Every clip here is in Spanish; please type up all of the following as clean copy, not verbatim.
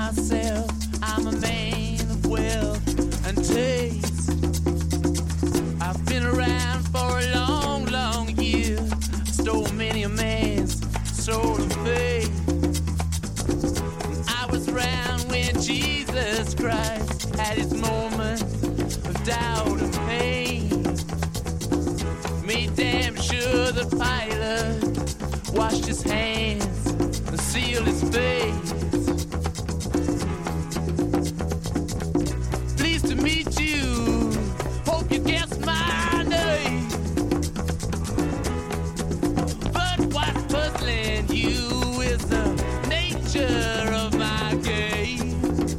myself, I'm a man of wealth and taste. I've been around for a long, long year. Stole many a man's soul of faith. I was around when Jesus Christ had his moment of doubt and pain. Made damn sure the Pilate washed his hands and sealed his face. Pleased to meet you, hope you guessed my name. But what's puzzling you is the nature of my game.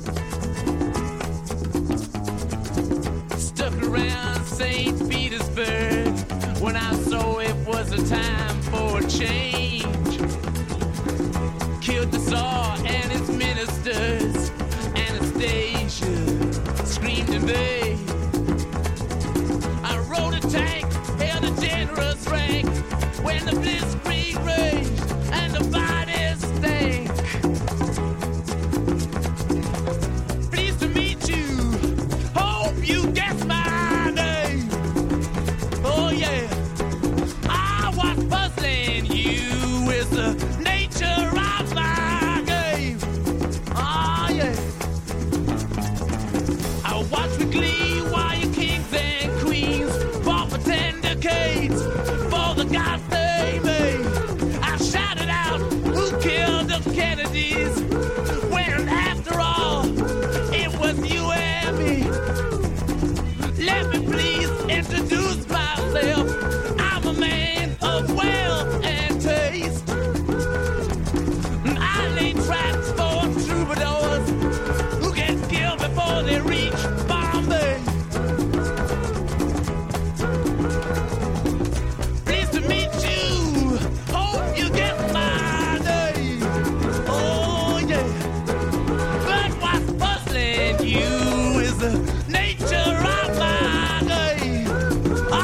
Stuck around St. Petersburg when I saw it was a time for a change. Killed the Tsar and his ministers. Anastasia screamed in vain. I rode a tank, held a generous rank when the blitzkrieg raged and the bodies stank. Pleased to meet you, hope you guess my name. Oh yeah, I was puzzling you with the nature of my game. Oh yeah, I watched with glee while your kings and queens fought for 10 decades for the gods they made. I shouted out, who killed the Kennedys? When after all, it was you and me. Let me please introduce myself. I'm a man of wealth and taste. I lay traps for troubadours who get killed before they reach Bombay. Pleased to meet you, hope you get my name. Oh yeah, but what's puzzling you is the nature of my game.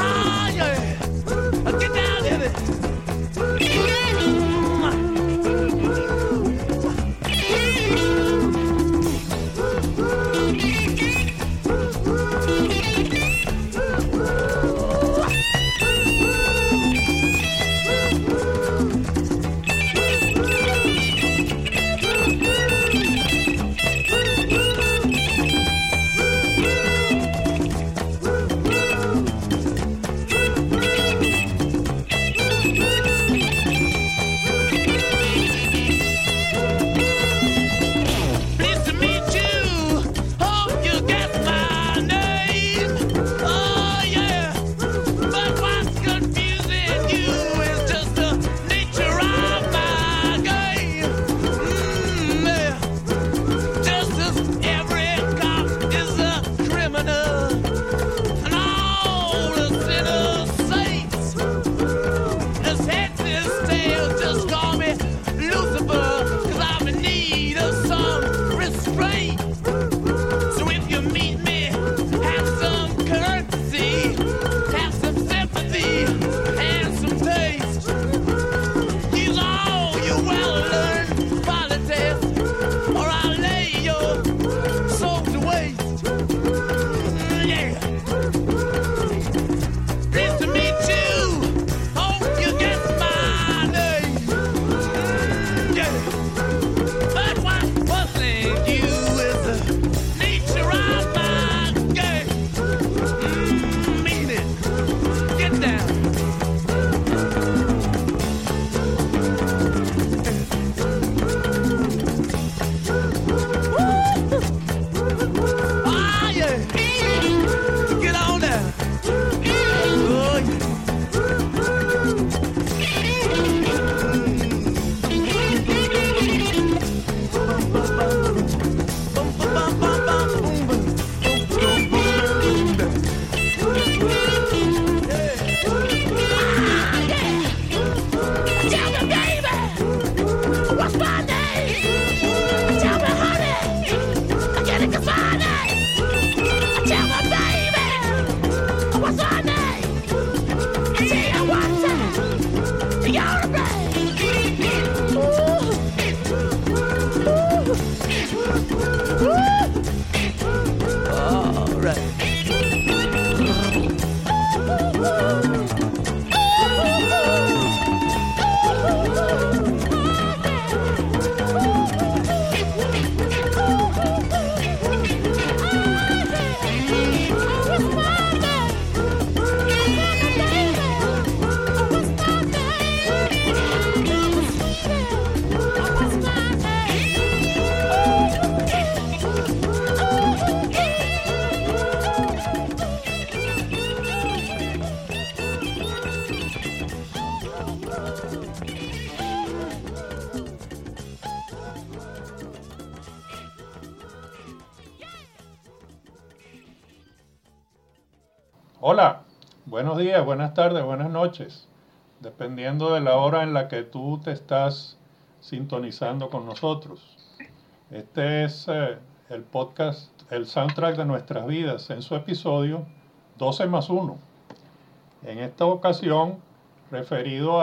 Hola, buenos días, buenas tardes, buenas noches, dependiendo de la hora en la que tú te estás sintonizando con nosotros. Este es el podcast, el soundtrack de nuestras vidas, en su episodio 12 más uno. En esta ocasión, referido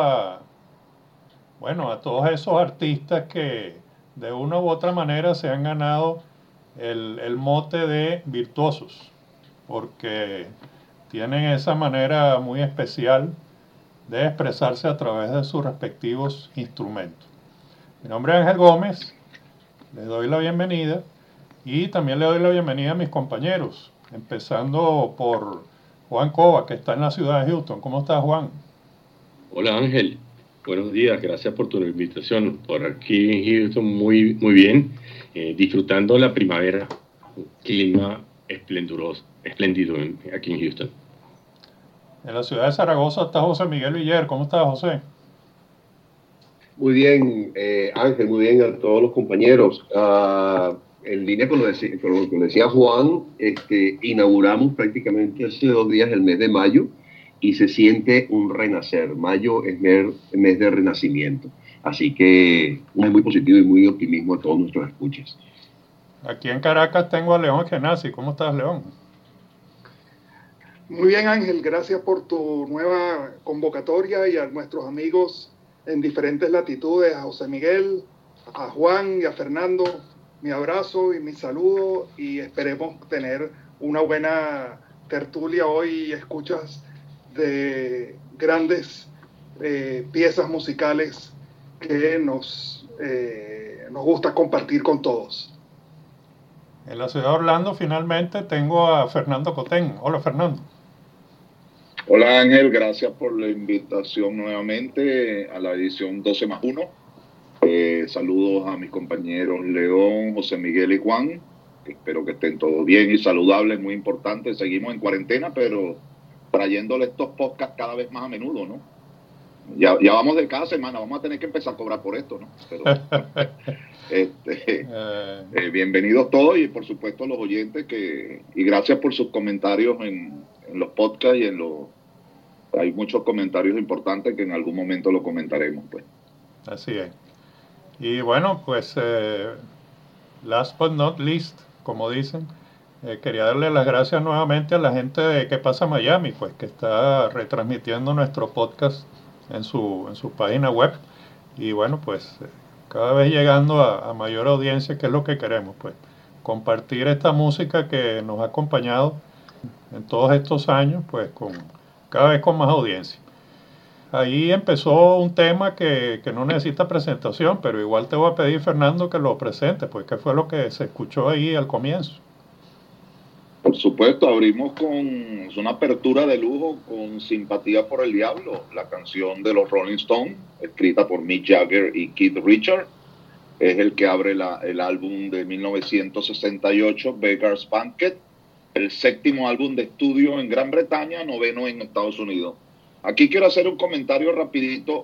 a todos esos artistas que de una u otra manera se han ganado el mote de virtuosos, porque tienen esa manera muy especial de expresarse a través de sus respectivos instrumentos. Mi nombre es Ángel Gómez, les doy la bienvenida y también le doy la bienvenida a mis compañeros, empezando por Juan Cova, que está en la ciudad de Houston. ¿Cómo estás, Juan? Hola Ángel, buenos días, gracias por tu invitación. Por aquí en Houston muy bien, disfrutando la primavera, clima espléndido aquí en Houston. En la ciudad de Zaragoza está José Miguel Villar. ¿Cómo estás, José? Muy bien, Ángel, muy bien a todos los compañeros. En línea con lo que decía Juan, inauguramos prácticamente hace 2 días el mes de mayo y se siente un renacer. Mayo es mes de renacimiento. Así que muy positivo y muy optimismo a todos nuestros escuchas. Aquí en Caracas tengo a León Genasi. ¿Cómo estás, León? Muy bien, Ángel, gracias por tu nueva convocatoria y a nuestros amigos en diferentes latitudes, a José Miguel, a Juan y a Fernando, mi abrazo y mi saludo, y esperemos tener una buena tertulia hoy y escuchas de grandes piezas musicales que nos gusta compartir con todos. En la ciudad de Orlando finalmente tengo a Fernando Cotén. Hola, Fernando. Hola Ángel, gracias por la invitación nuevamente a la edición 12 más 1. Saludos a mis compañeros León, José Miguel y Juan. Espero que estén todos bien y saludables, muy importante. Seguimos en cuarentena, pero trayéndole estos podcasts cada vez más a menudo, ¿no? Ya vamos de cada semana, vamos a tener que empezar a cobrar por esto, ¿no? Pero, bienvenidos todos y por supuesto los oyentes y gracias por sus comentarios en los podcasts y hay muchos comentarios importantes que en algún momento lo comentaremos, pues. Así es. Y bueno, pues last but not least, como dicen, quería darle las gracias nuevamente a la gente de ¿Qué pasa Miami? Pues que está retransmitiendo nuestro podcast en su página web. Y bueno, pues cada vez llegando a mayor audiencia, que es lo que queremos, pues compartir esta música que nos ha acompañado en todos estos años, pues cada vez con más audiencia. Ahí empezó un tema que no necesita presentación, pero igual te voy a pedir, Fernando, que lo presente, pues qué fue lo que se escuchó ahí al comienzo. Por supuesto, abrimos con una apertura de lujo con Simpatía por el Diablo, la canción de los Rolling Stones, escrita por Mick Jagger y Keith Richards. Es el que abre el álbum de 1968, Beggar's Banquet, el séptimo álbum de estudio en Gran Bretaña, noveno en Estados Unidos. Aquí quiero hacer un comentario rapidito.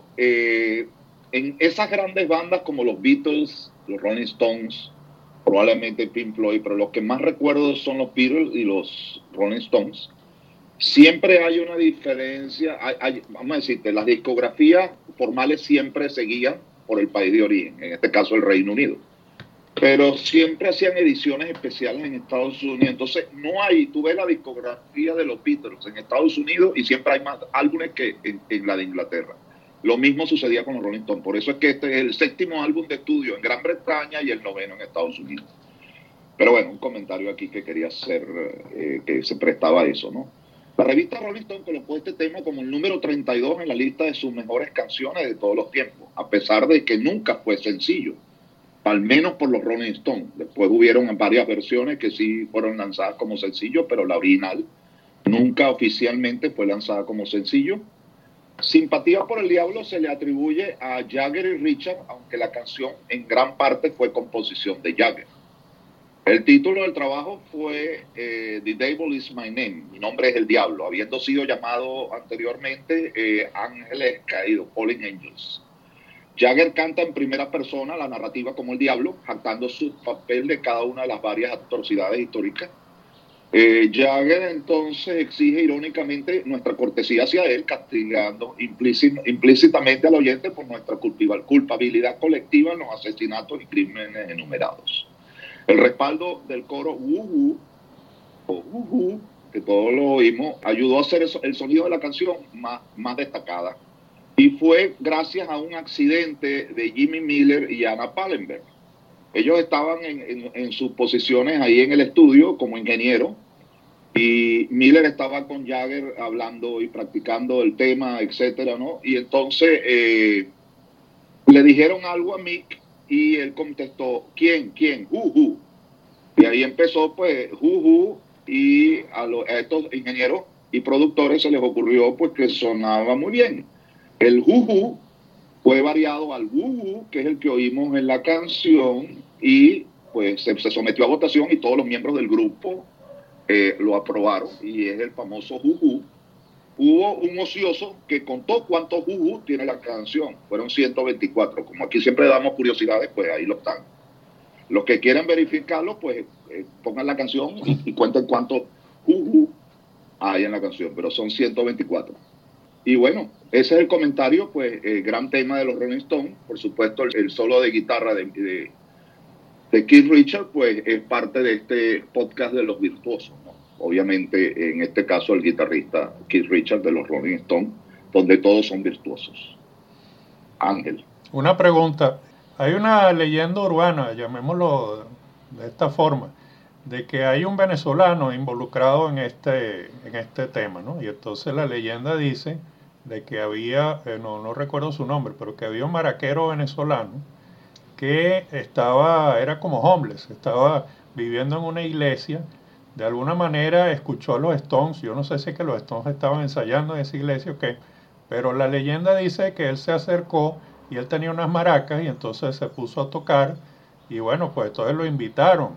En esas grandes bandas como los Beatles, los Rolling Stones, probablemente Pink Floyd, pero los que más recuerdo son los Beatles y los Rolling Stones. Siempre hay una diferencia, vamos a decirte, las discografías formales siempre seguían por el país de origen, en este caso el Reino Unido. Pero siempre hacían ediciones especiales en Estados Unidos. Entonces, tú ves la discografía de los Beatles en Estados Unidos y siempre hay más álbumes que en la de Inglaterra. Lo mismo sucedía con los Rolling Stones. Por eso es que este es el séptimo álbum de estudio en Gran Bretaña y el noveno en Estados Unidos. Pero bueno, un comentario aquí que quería hacer, que se prestaba a eso, ¿no? La revista Rolling Stone colocó este tema como el número 32 en la lista de sus mejores canciones de todos los tiempos, a pesar de que nunca fue sencillo, al menos por los Rolling Stones. Después hubieron varias versiones que sí fueron lanzadas como sencillo, pero la original nunca oficialmente fue lanzada como sencillo. Simpatía por el Diablo se le atribuye a Jagger y Richard, aunque la canción en gran parte fue composición de Jagger. El título del trabajo fue The Devil is My Name, mi nombre es el diablo, habiendo sido llamado anteriormente Ángeles Caídos, Fallen Angels. Jagger canta en primera persona la narrativa como el diablo, jactando su papel de cada una de las varias atrocidades históricas. Jagger entonces exige irónicamente nuestra cortesía hacia él, castigando implícitamente al oyente por nuestra culpabilidad colectiva en los asesinatos y crímenes enumerados. El respaldo del coro "Woo-Woo", o "Woo-Woo", que todos lo oímos, ayudó a hacer el sonido de la canción más destacada. Y fue gracias a un accidente de Jimmy Miller y Anna Pallenberg. Ellos estaban en sus posiciones ahí en el estudio como ingeniero, y Miller estaba con Jagger hablando y practicando el tema, etcétera, ¿no? Y entonces le dijeron algo a Mick y él contestó, ¿quién? Who. Y ahí empezó, pues, Who, y a estos ingenieros y productores se les ocurrió, pues, que sonaba muy bien. El Who fue variado al Woo, que es el que oímos en la canción, y pues se sometió a votación y todos los miembros del grupo lo aprobaron, y es el famoso Who. Hubo un ocioso que contó cuántos Who tiene la canción. Fueron 124. Como aquí siempre damos curiosidades, pues ahí lo están. Los que quieran verificarlo, pues pongan la canción y cuenten cuántos Who hay en la canción, pero son 124. Y bueno, ese es el comentario, pues, gran tema de los Rolling Stones. Por supuesto, el solo de guitarra de Keith Richards, pues, es parte de este podcast de los virtuosos, ¿no? Obviamente, en este caso, el guitarrista Keith Richards de los Rolling Stones, donde todos son virtuosos. Ángel. Una pregunta. Hay una leyenda urbana, llamémoslo de esta forma, de que hay un venezolano involucrado en este tema, ¿no? Y entonces la leyenda dice de que había, no recuerdo su nombre, pero que había un maraquero venezolano que era como homeless, estaba viviendo en una iglesia, de alguna manera escuchó a los Stones, yo no sé si es que los Stones estaban ensayando en esa iglesia o qué, pero la leyenda dice que él se acercó y él tenía unas maracas y entonces se puso a tocar y bueno, pues entonces lo invitaron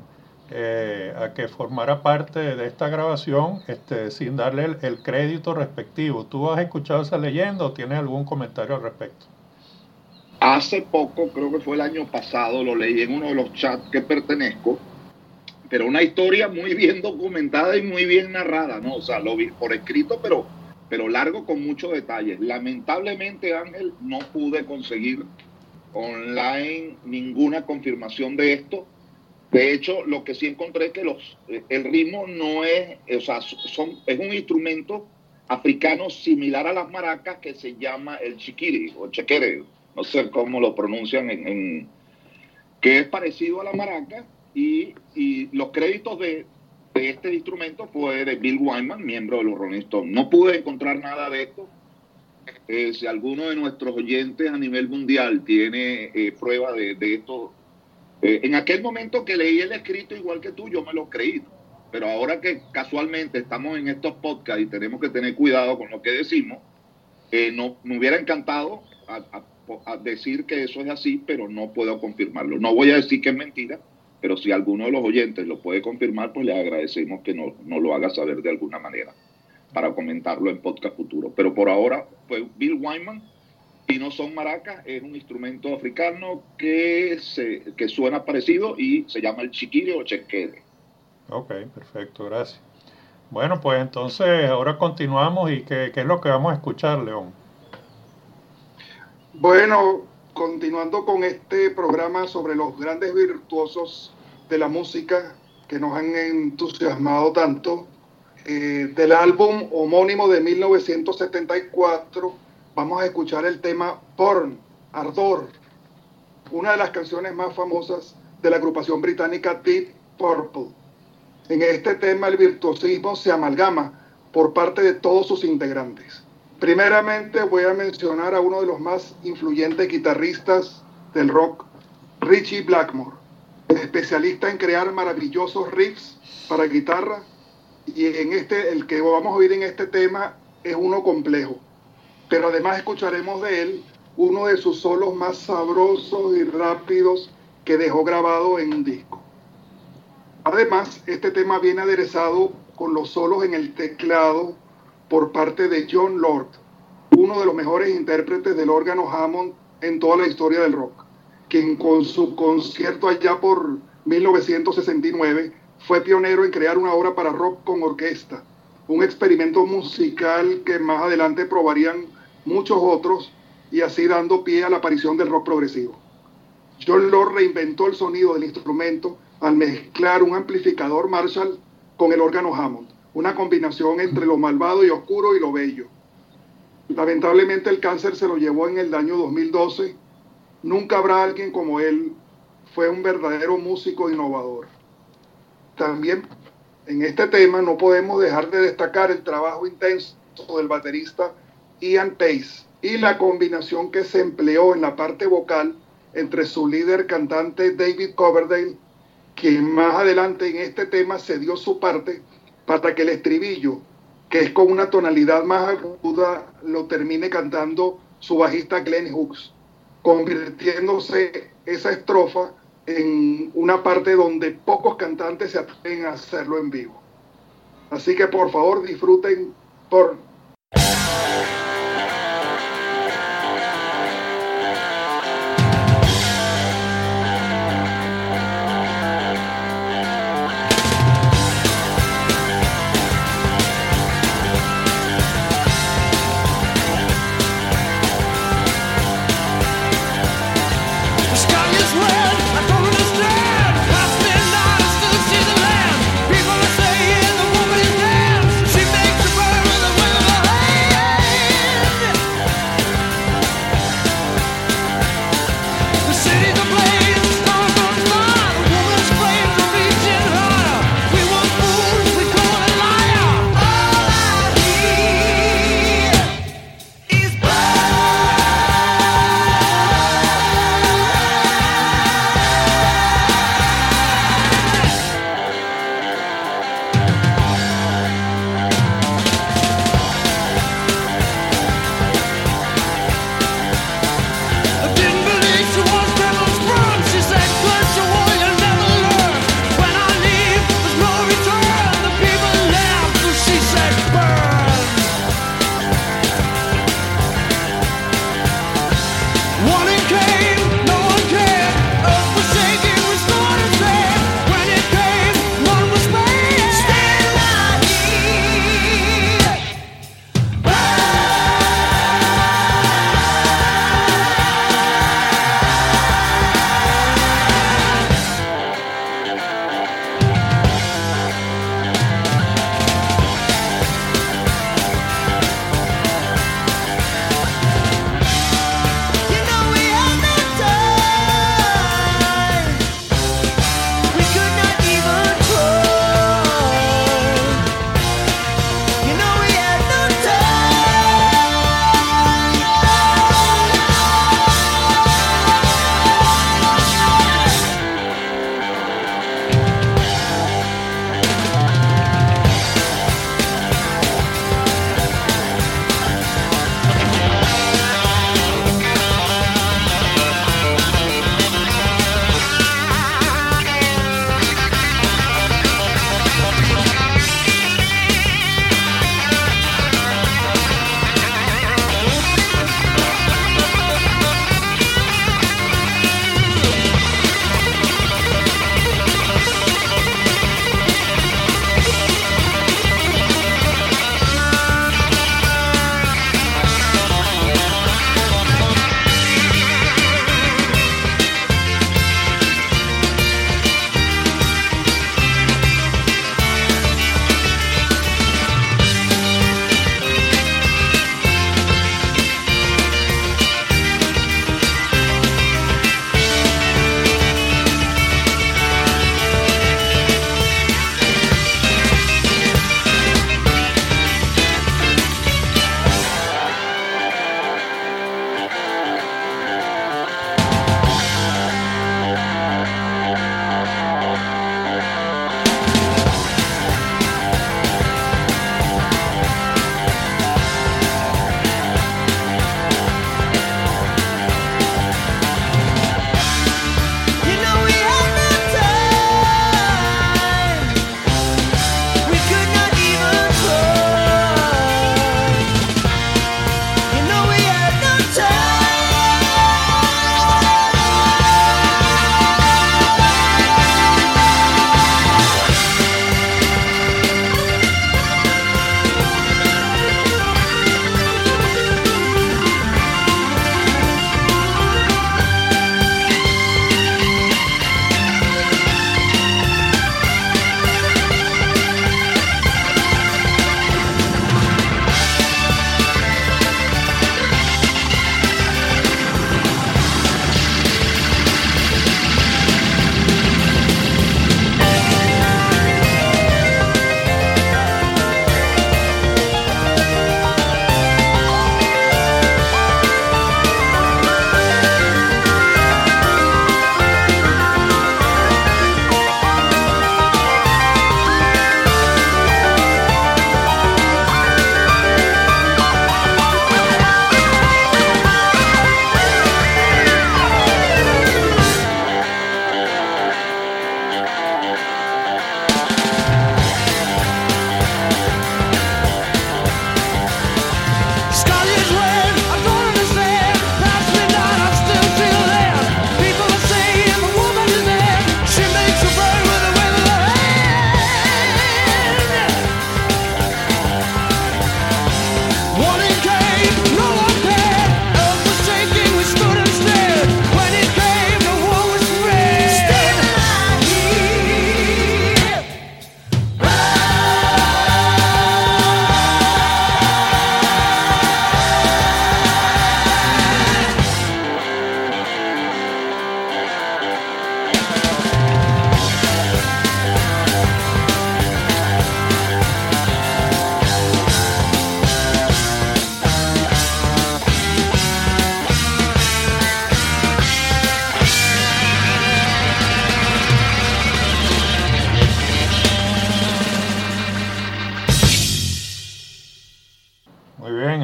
a que formara parte de esta grabación sin darle el crédito respectivo. ¿Tú has escuchado esa leyenda o tienes algún comentario al respecto? Hace poco, creo que fue el año pasado, lo leí en uno de los chats que pertenezco, pero una historia muy bien documentada y muy bien narrada, ¿no? O sea, lo vi por escrito, pero largo con muchos detalles. Lamentablemente, Ángel, no pude conseguir online ninguna confirmación de esto. De hecho, lo que sí encontré es que el ritmo no es, o sea, es un instrumento africano similar a las maracas que se llama el chiquiri o chequere, no sé cómo lo pronuncian, que es parecido a la maraca, y los créditos de este instrumento fue de Bill Wyman, miembro de los Rolling Stones. No pude encontrar nada de esto. Si alguno de nuestros oyentes a nivel mundial tiene prueba de esto, en aquel momento que leí el escrito igual que tú, yo me lo creí, pero ahora que casualmente estamos en estos podcasts y tenemos que tener cuidado con lo que decimos, me hubiera encantado a decir que eso es así, pero no puedo confirmarlo. No voy a decir que es mentira, pero si alguno de los oyentes lo puede confirmar, pues le agradecemos que no lo haga saber de alguna manera para comentarlo en podcast futuro. Pero por ahora fue Bill Wyman, y no son maracas, es un instrumento africano que suena parecido y se llama el chiquiri o chequere. Ok, perfecto, gracias. Bueno, pues entonces ahora continuamos y ¿qué es lo que vamos a escuchar, León? Bueno, continuando con este programa sobre los grandes virtuosos de la música que nos han entusiasmado tanto, del álbum homónimo de 1974, vamos a escuchar el tema Burn, Ardor, una de las canciones más famosas de la agrupación británica Deep Purple. En este tema el virtuosismo se amalgama por parte de todos sus integrantes. Primeramente voy a mencionar a uno de los más influyentes guitarristas del rock, Ritchie Blackmore, especialista en crear maravillosos riffs para guitarra, y el que vamos a oír en este tema es uno complejo, pero además escucharemos de él uno de sus solos más sabrosos y rápidos que dejó grabado en un disco. Además, este tema viene aderezado con los solos en el teclado por parte de John Lord, uno de los mejores intérpretes del órgano Hammond en toda la historia del rock, quien con su concierto allá por 1969 fue pionero en crear una obra para rock con orquesta, un experimento musical que más adelante probarían muchos otros y así dando pie a la aparición del rock progresivo. John Lord reinventó el sonido del instrumento al mezclar un amplificador Marshall con el órgano Hammond, una combinación entre lo malvado y oscuro y lo bello. Lamentablemente el cáncer se lo llevó en el año 2012. Nunca habrá alguien como él. Fue un verdadero músico innovador. También en este tema no podemos dejar de destacar el trabajo intenso del baterista Ian Pace y la combinación que se empleó en la parte vocal entre su líder cantante David Coverdale, quien más adelante en este tema cedió su parte para que el estribillo, que es con una tonalidad más aguda, lo termine cantando su bajista Glenn Hughes, convirtiéndose esa estrofa en una parte donde pocos cantantes se atreven a hacerlo en vivo. Así que por favor disfruten por... People are saying the woman is dead. She makes the world of the women.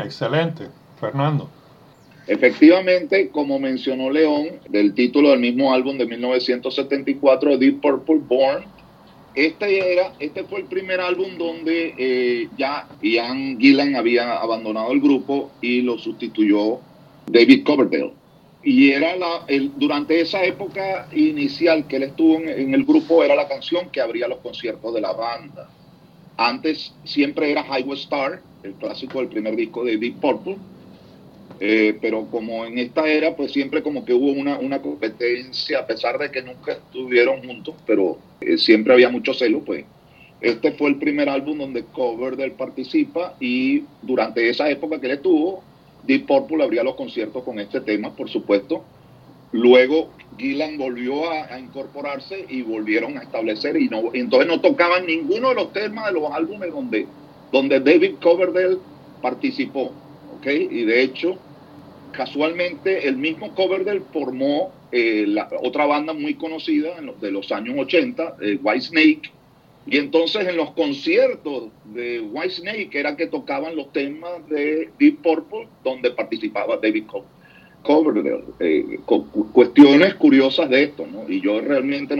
Excelente. Fernando. Efectivamente, como mencionó León, del título del mismo álbum de 1974, Deep Purple Born, este fue el primer álbum donde ya Ian Gillan había abandonado el grupo y lo sustituyó David Coverdale. Y era durante esa época inicial que él estuvo en el grupo, era la canción que abría los conciertos de la banda. Antes siempre era Highway Star, el clásico del primer disco de Deep Purple, pero como en esta era, pues siempre como que hubo una competencia, a pesar de que nunca estuvieron juntos, pero siempre había mucho celo, pues este fue el primer álbum donde Coverdale participa, y durante esa época que él estuvo, Deep Purple abría los conciertos con este tema, por supuesto. Luego Gillan volvió a incorporarse y volvieron a establecer, y entonces no tocaban ninguno de los temas de los álbumes donde David Coverdale participó, ¿ok? Y de hecho, casualmente, el mismo Coverdale formó la otra banda muy conocida de los años 80, Whitesnake, y entonces en los conciertos de Whitesnake era que tocaban los temas de Deep Purple, donde participaba David Coverdale. Cuestiones curiosas de esto, ¿no? Y yo realmente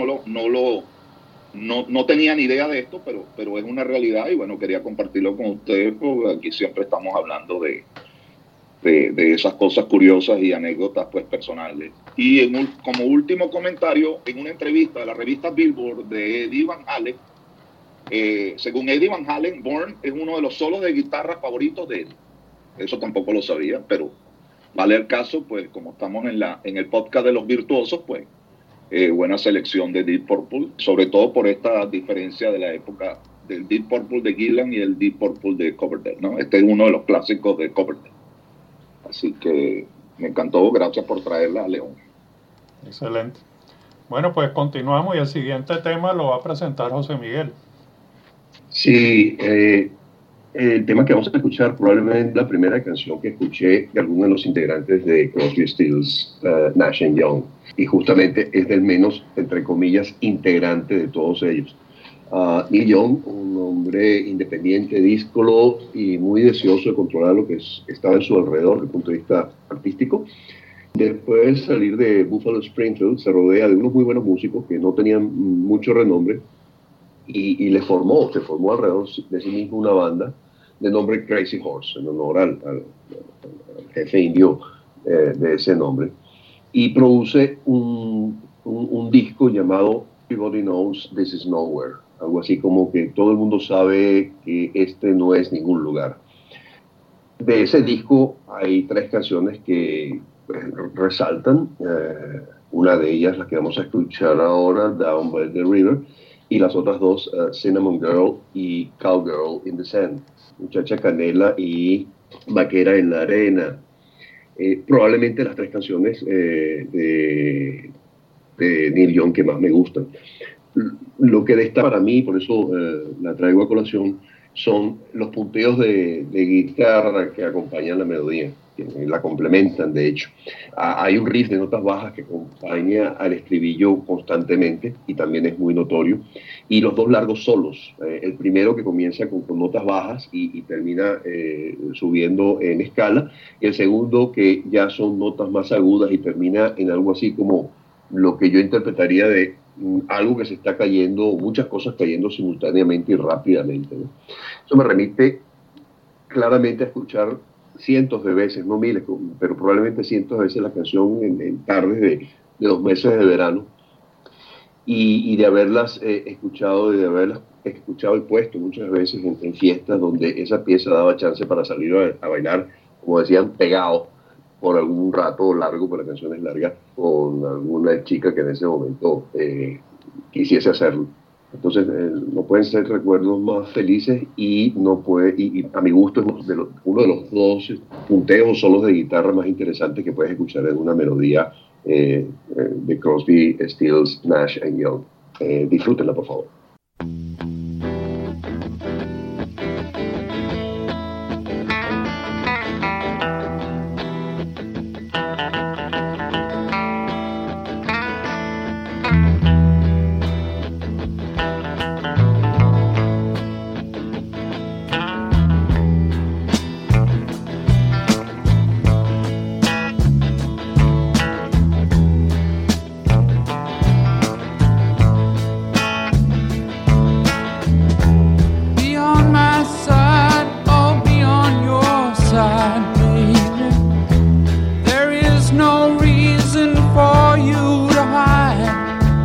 no tenía ni idea de esto, pero es una realidad, y bueno, quería compartirlo con ustedes, porque aquí siempre estamos hablando de esas cosas curiosas y anécdotas, pues, personales. Y como último comentario, en una entrevista de la revista Billboard de Eddie Van Halen, según Eddie Van Halen, Born es uno de los solos de guitarra favoritos de él. Eso tampoco lo sabía, pero vale el caso, pues como estamos en el podcast de los virtuosos, pues buena selección de Deep Purple, sobre todo por esta diferencia de la época del Deep Purple de Gillan y el Deep Purple de Coverdale, ¿no? Este es uno de los clásicos de Coverdale. Así que me encantó, gracias por traerla a León. Excelente. Bueno, pues continuamos, y el siguiente tema lo va a presentar José Miguel. Sí, el tema que vamos a escuchar probablemente es la primera canción que escuché de alguno de los integrantes de Crosby, Stills, Nash & Young, y justamente es del menos, entre comillas, integrante de todos ellos. Neil Young, un hombre independiente, díscolo y muy deseoso de controlar lo que estaba en su alrededor desde el punto de vista artístico. Después de salir de Buffalo Springfield, se rodea de unos muy buenos músicos que no tenían mucho renombre, y se formó alrededor de sí mismo una banda de nombre Crazy Horse, en honor al jefe indio de ese nombre, y produce un disco llamado Everybody Knows This Is Nowhere, algo así como que todo el mundo sabe que este no es ningún lugar. De ese disco hay 3 canciones que resaltan, una de ellas, la que vamos a escuchar ahora, Down by the River, y las otras 2, Cinnamon Girl y Cowgirl in the Sand, Muchacha Canela y Vaquera en la Arena. Probablemente las 3 canciones de Neil Young que más me gustan. Lo que destaca para mí, por eso la traigo a colación, son los punteos de guitarra que acompañan la melodía, que la complementan, de hecho. Hay un riff de notas bajas que acompaña al estribillo constantemente y también es muy notorio. Y los 2 largos solos, el primero que comienza con notas bajas y termina subiendo en escala, y el segundo que ya son notas más agudas y termina en algo así como lo que yo interpretaría de algo que se está cayendo, muchas cosas cayendo simultáneamente y rápidamente, ¿no? Eso me remite claramente a escuchar cientos de veces, no miles, pero probablemente cientos de veces la canción en tardes de los meses de verano, y de haberlas escuchado y puesto muchas veces en fiestas donde esa pieza daba chance para salir a bailar, como decían, pegado por algún rato largo, porque la canción es larga, con alguna chica que en ese momento quisiese hacerlo. Entonces no pueden ser recuerdos más felices, y a mi gusto es uno de los 2 punteos o solos de guitarra más interesantes que puedes escuchar en una melodía de Crosby, Stills, Nash & Young. Disfrútenla, por favor. baby. There is no reason for you to hide.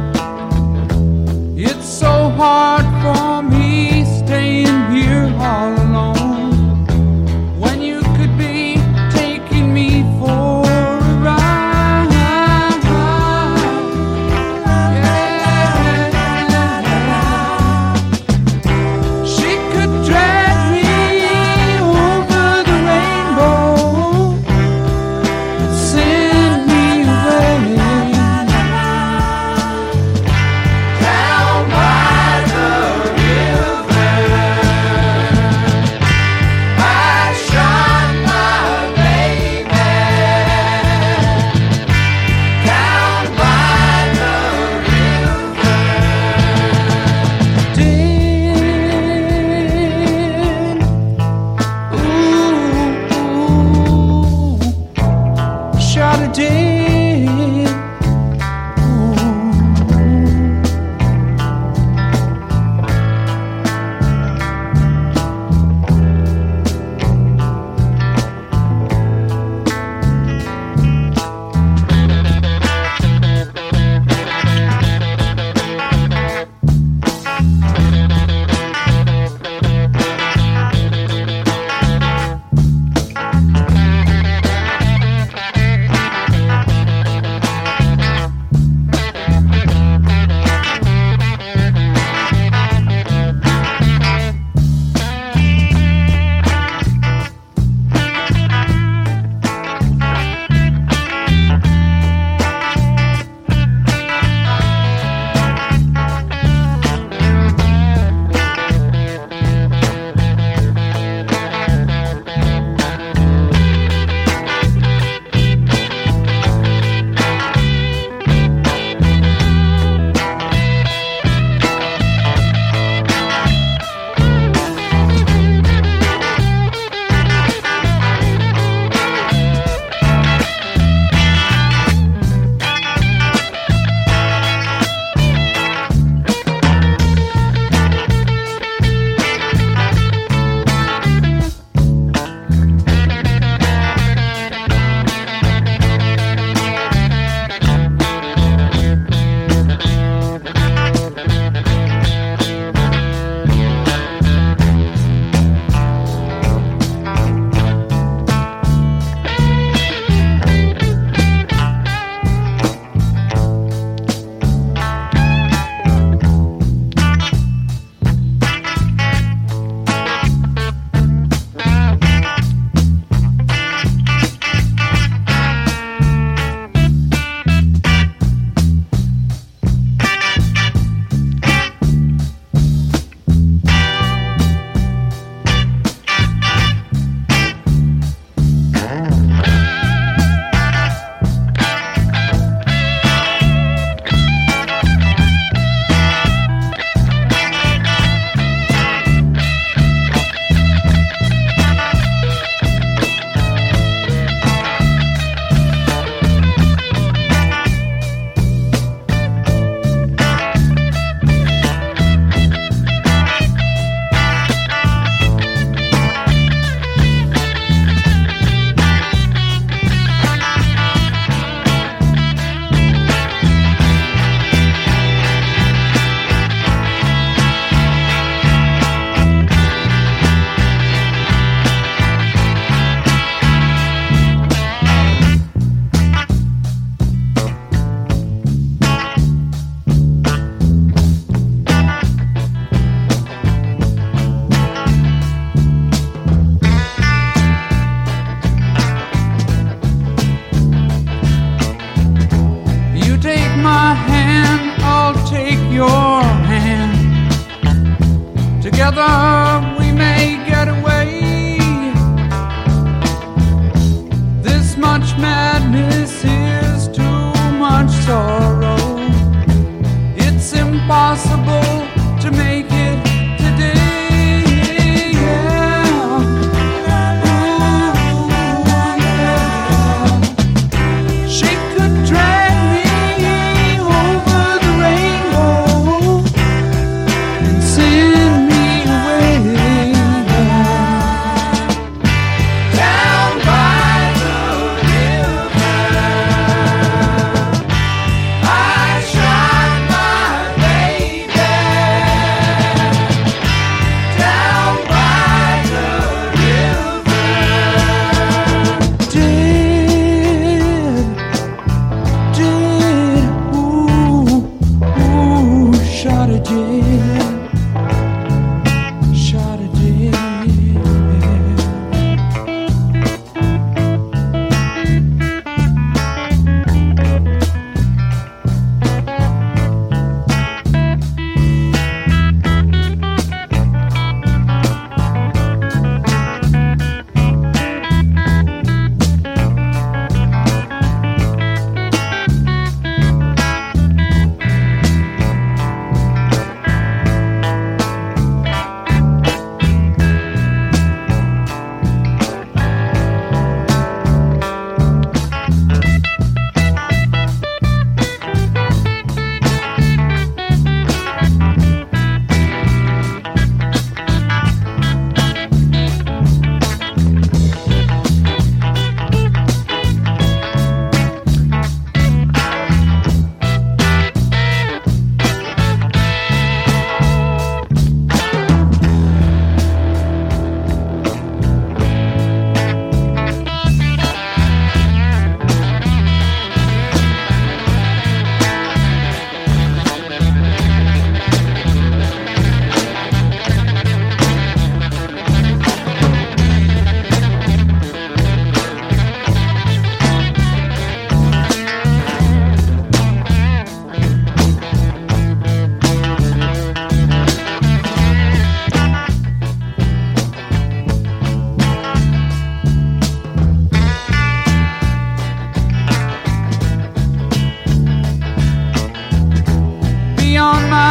It's so hard for me staying here all alone when you could be taking me for a ride. Yeah. She could drag me over the rainbow and send me away down by the river. I shot my baby down by the river. Dead, ooh, shot her dead. Ooh. Together we may get away. This much madness is too much sorrow. It's impossible to make it today. Yeah. Ooh, yeah. She could drag me over the rainbow and send me away down by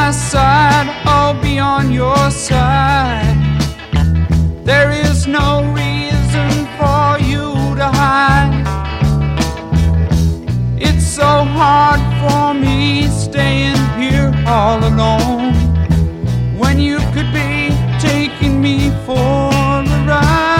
my side, I'll be on your side. There is no reason for you to hide. It's so hard for me staying here all alone when you could be taking me for a ride.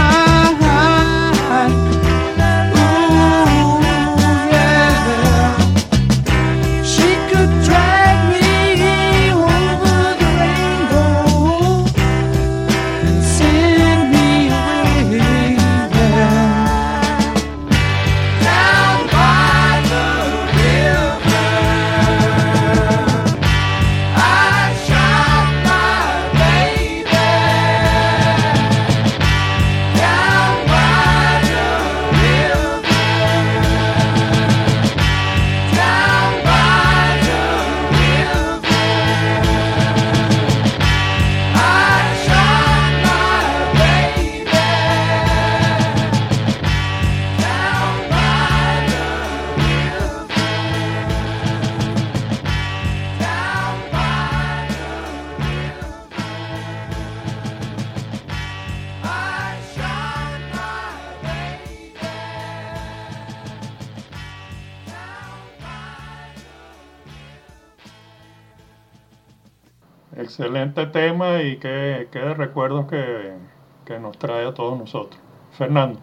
Excelente tema y qué recuerdos que nos trae a todos nosotros. Fernando.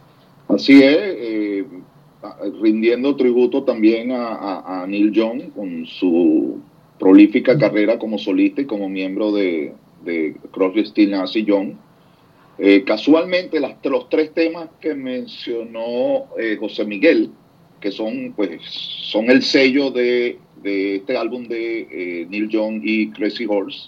Así es, rindiendo tributo también a Neil Young con su prolífica carrera como solista y como miembro de Crosby, Stills, Nash y Young. Casualmente los tres temas que mencionó José Miguel, que son el sello de este álbum de Neil Young y Crazy Horse,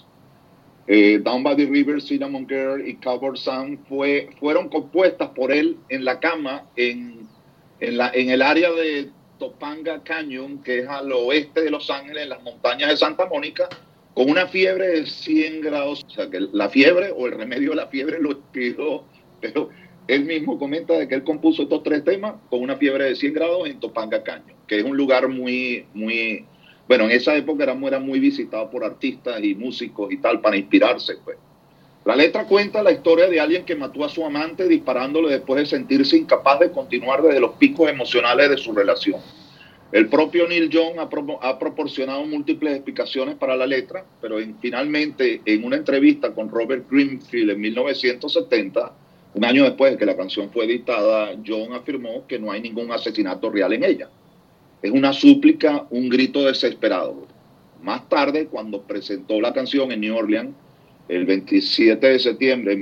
Down by the River, Cinnamon Girl y Cowboy Sun fueron compuestas por él en la cama en el área de Topanga Canyon, que es al oeste de Los Ángeles, en las montañas de Santa Mónica, con una fiebre de 100 grados. O sea, que la fiebre o el remedio de la fiebre lo pidió, pero él mismo comenta de que él compuso estos tres temas con una fiebre de 100 grados en Topanga Canyon, que es un lugar muy, muy... Bueno, en esa época era muy visitado por artistas y músicos y tal, para inspirarse, pues. La letra cuenta la historia de alguien que mató a su amante disparándole después de sentirse incapaz de continuar desde los picos emocionales de su relación. El propio Neil Young ha proporcionado múltiples explicaciones para la letra, pero finalmente, en una entrevista con Robert Greenfield en 1970, un año después de que la canción fue editada, Young afirmó que no hay ningún asesinato real en ella. Es una súplica, un grito desesperado. Más tarde, cuando presentó la canción en New Orleans, el 27 de septiembre de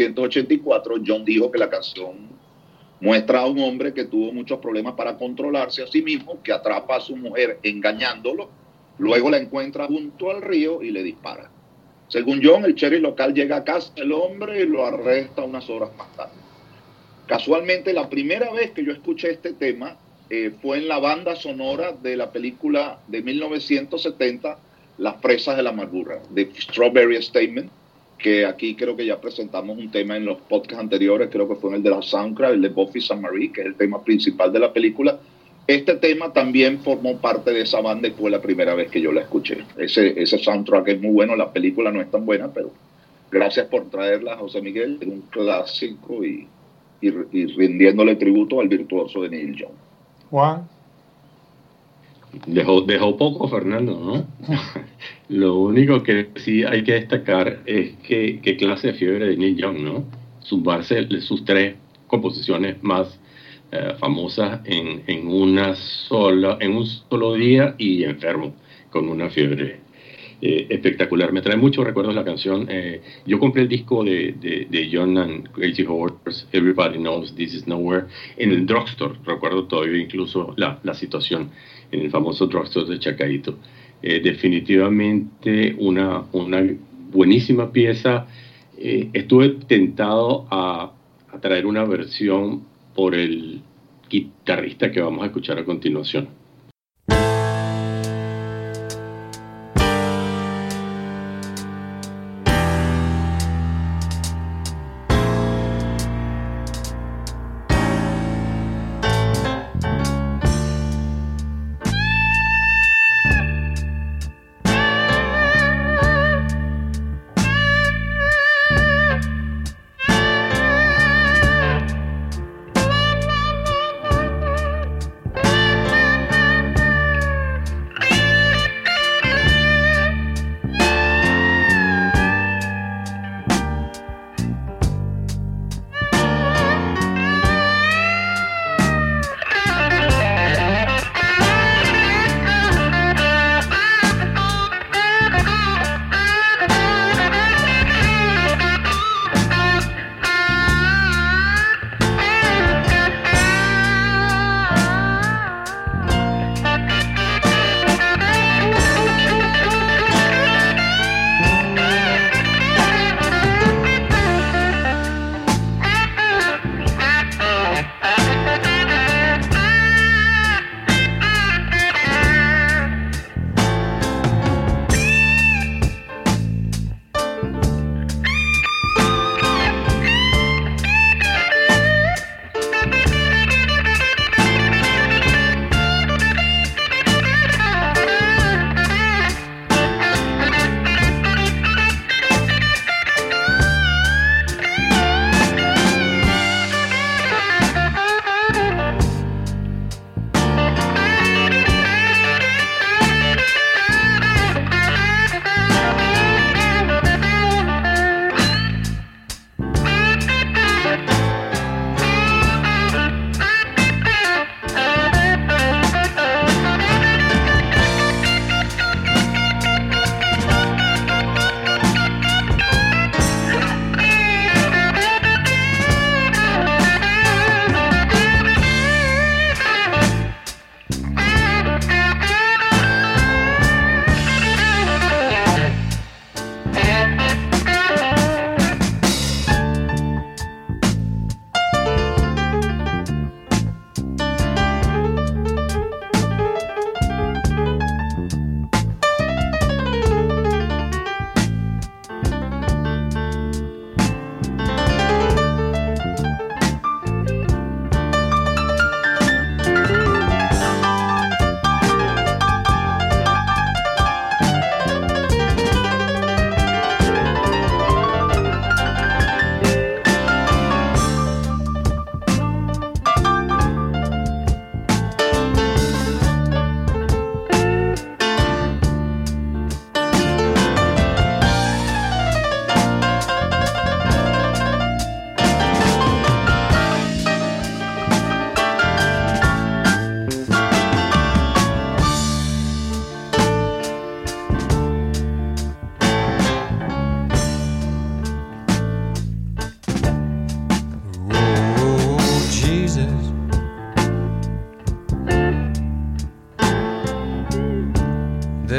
1984, John dijo que la canción muestra a un hombre que tuvo muchos problemas para controlarse a sí mismo, que atrapa a su mujer engañándolo, luego la encuentra junto al río y le dispara. Según John, el sheriff local llega a casa del hombre y lo arresta unas horas más tarde. Casualmente, la primera vez que yo escuché este tema fue en la banda sonora de la película de 1970, Las Fresas de la Amargura, de Strawberry Statement, que aquí creo que ya presentamos un tema en los podcasts anteriores, creo que fue en el de la soundtrack, el de Buffy Sainte-Marie, que es el tema principal de la película. Este tema también formó parte de esa banda y fue la primera vez que yo la escuché. Ese soundtrack es muy bueno, la película no es tan buena, pero gracias por traerla, José Miguel, es un clásico y rindiéndole tributo al virtuoso de Neil Young. Juan. Dejó poco Fernando, ¿no? Lo único que sí hay que destacar es qué clase de fiebre de Neil Young, ¿no? Sus tres composiciones más famosas en un solo día y enfermo, con una fiebre espectacular. Me trae muchos recuerdos la canción. Yo compré el disco de John and Crazy Horse, Everybody Knows This Is Nowhere, en el drugstore. Recuerdo todavía incluso la situación en el famoso drugstore de Chacaito. Definitivamente una buenísima pieza. Estuve tentado a traer una versión por el guitarrista que vamos a escuchar a continuación.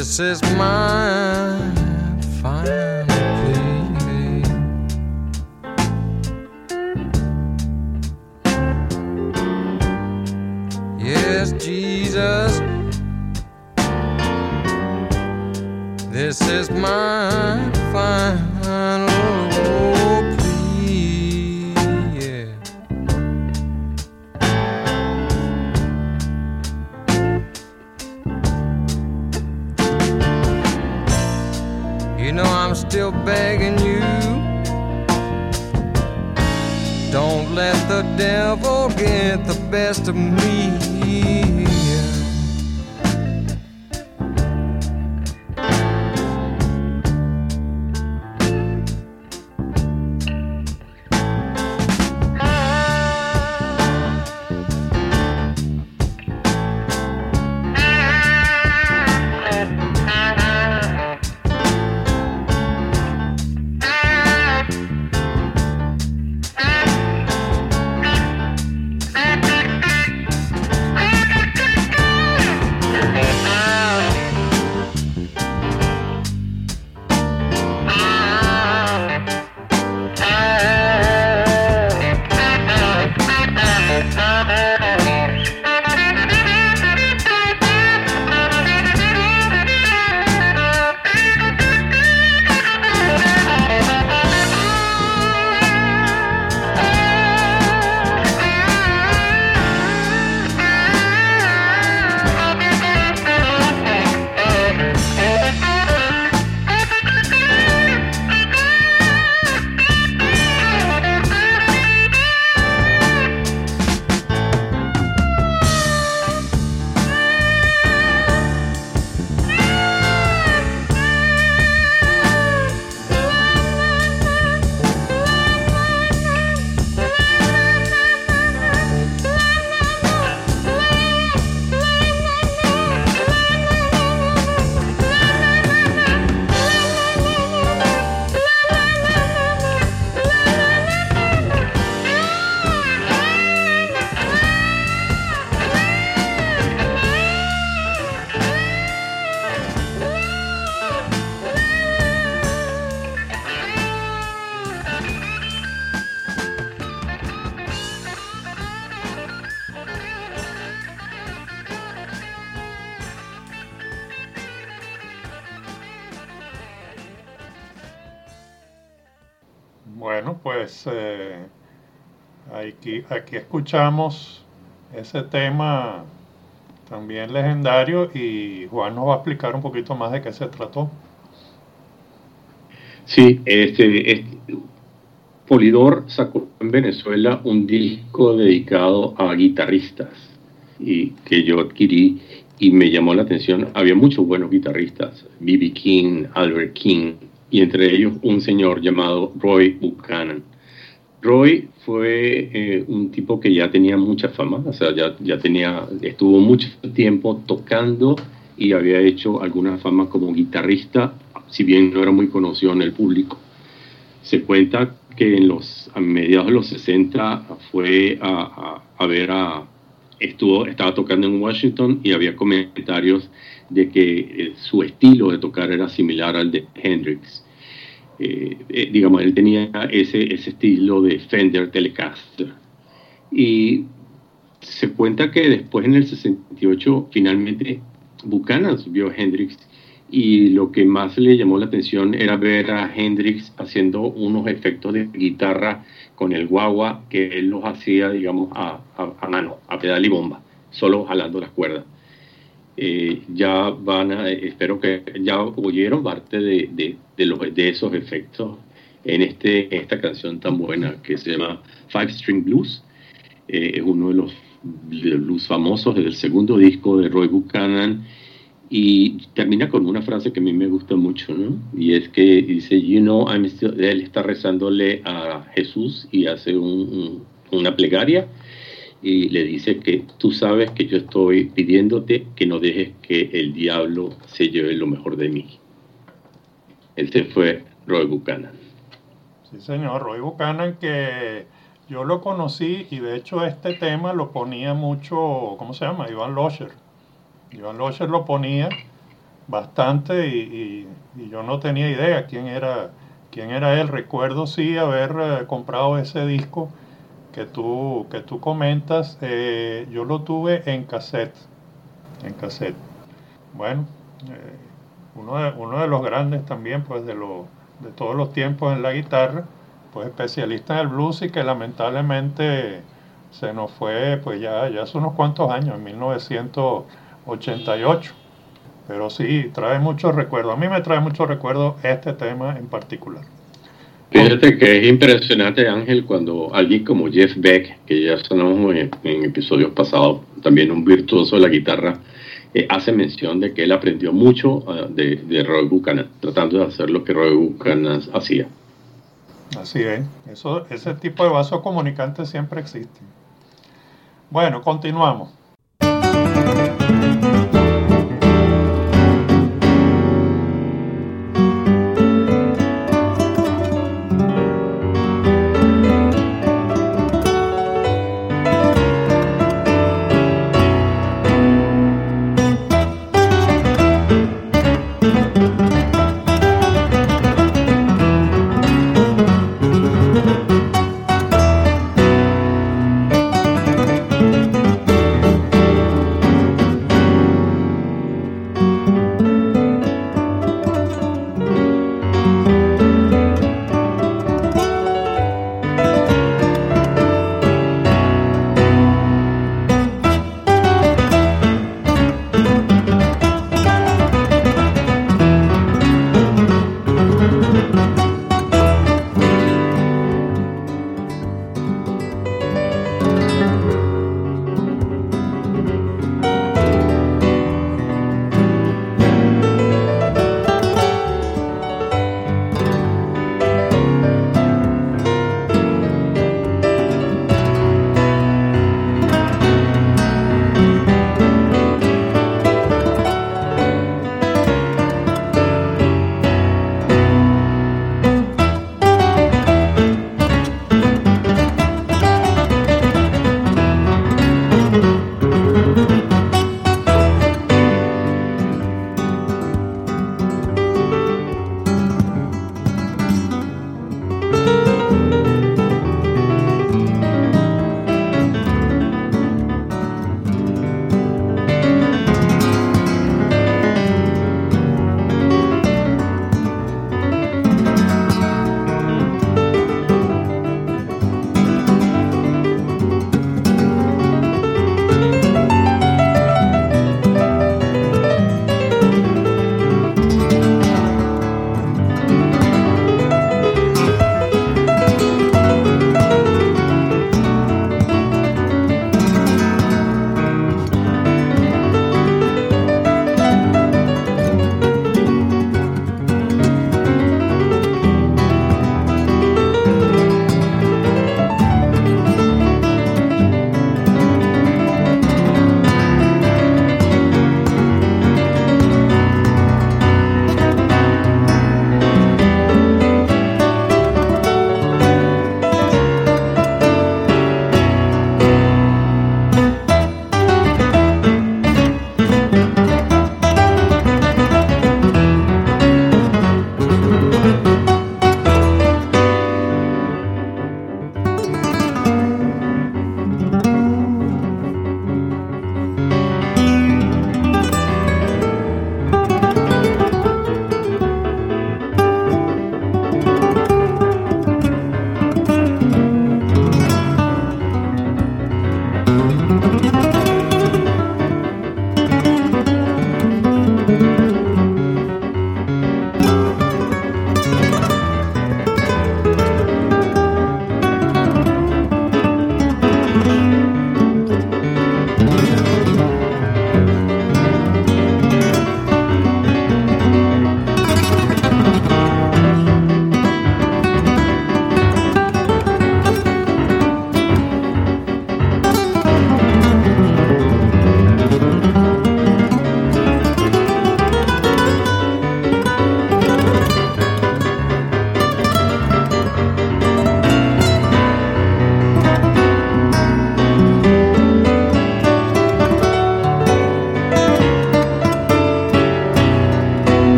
This is my final plea. Yes, Jesus, this is my final plea. Yeah. You know I'm still begging you, don't let the devil get the best of me. Bueno, pues aquí escuchamos ese tema también legendario y Juan nos va a explicar un poquito más de qué se trató. Sí, Polydor sacó en Venezuela un disco dedicado a guitarristas y que yo adquirí y me llamó la atención. Había muchos buenos guitarristas, B.B. King, Albert King, y entre ellos un señor llamado Roy Buchanan. Roy fue un tipo que ya tenía mucha fama, o sea, estuvo mucho tiempo tocando y había hecho alguna fama como guitarrista, si bien no era muy conocido en el público. Se cuenta que a mediados de los 60 fue estaba tocando en Washington y había comentarios de que su estilo de tocar era similar al de Hendrix. Digamos, él tenía ese estilo de Fender Telecaster. Y se cuenta que después, en el 68, finalmente Buchanan vio a Hendrix y lo que más le llamó la atención era ver a Hendrix haciendo unos efectos de guitarra con el guagua que él los hacía, digamos, a mano, a pedal y bomba, solo jalando las cuerdas. Espero que ya oyeron parte de esos efectos en esta canción tan buena que se llama Five String Blues. Es uno de los blues famosos del segundo disco de Roy Buchanan y termina con una frase que a mí me gusta mucho, ¿no? Y es que dice, él está rezándole a Jesús y hace una plegaria y le dice que tú sabes que yo estoy pidiéndote que no dejes que el diablo se lleve lo mejor de mí. Este fue Roy Buchanan. Sí, señor, Roy Buchanan, que yo lo conocí y de hecho este tema lo ponía mucho, ¿cómo se llama? Ivan Losher. Ivan Losher lo ponía bastante y yo no tenía idea quién era él. Recuerdo sí haber comprado ese disco que tú comentas. Yo lo tuve en cassette. Bueno, uno de los grandes también, pues de todos los tiempos en la guitarra, pues especialista en el blues y que lamentablemente se nos fue pues ya hace unos cuantos años, en 1988. Pero sí, trae muchos recuerdos. A mí me trae muchos recuerdos este tema en particular. Fíjate que es impresionante, Ángel, cuando alguien como Jeff Beck, que ya sonamos en episodios pasados, también un virtuoso de la guitarra, hace mención de que él aprendió mucho de Roy Buchanan, tratando de hacer lo que Roy Buchanan hacía. Así es, ese tipo de vasos comunicantes siempre existen. Bueno, continuamos.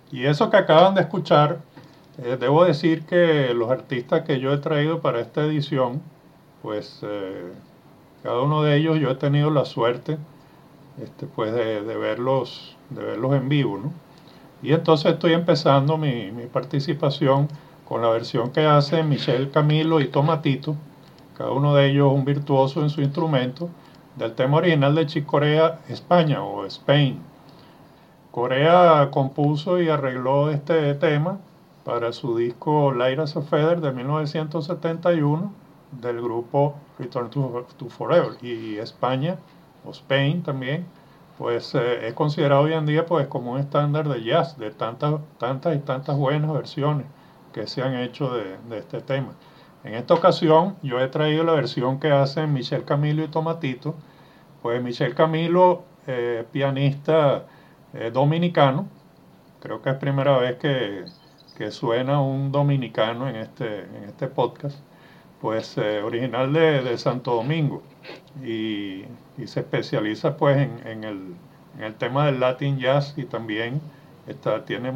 Y eso que acaban de escuchar, debo decir que los artistas que yo he traído para esta edición, pues cada uno de ellos yo he tenido la suerte pues de verlos en vivo, ¿no? Y entonces estoy empezando mi participación con la versión que hacen Michel Camilo y Tomatito, cada uno de ellos un virtuoso en su instrumento, del tema original de Chick Corea, España o Spain. Corea compuso y arregló este tema para su disco Lyras of Feather de 1971 del grupo Return to Forever. Y España, o Spain también, pues es considerado hoy en día pues como un estándar de jazz, de tantas buenas versiones que se han hecho de este tema. En esta ocasión yo he traído la versión que hacen Michel Camilo y Tomatito. Pues Michel Camilo, pianista dominicano, creo que es primera vez que suena un dominicano en este podcast, pues original de Santo Domingo y se especializa pues en el tema del Latin Jazz y también tiene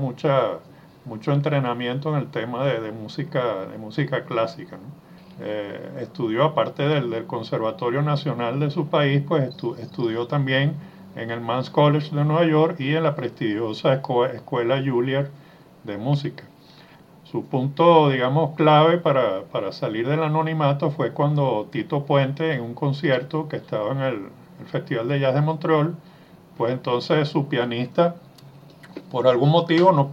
mucho entrenamiento en el tema de música clásica, ¿no? Estudió, aparte del Conservatorio Nacional de su país, pues estudió también en el Man's College de Nueva York y en la prestigiosa Escuela Juilliard de Música. Su punto, digamos, clave para salir del anonimato fue cuando Tito Puente, en un concierto que estaba en el Festival de Jazz de Montreal, pues entonces su pianista, por algún motivo, no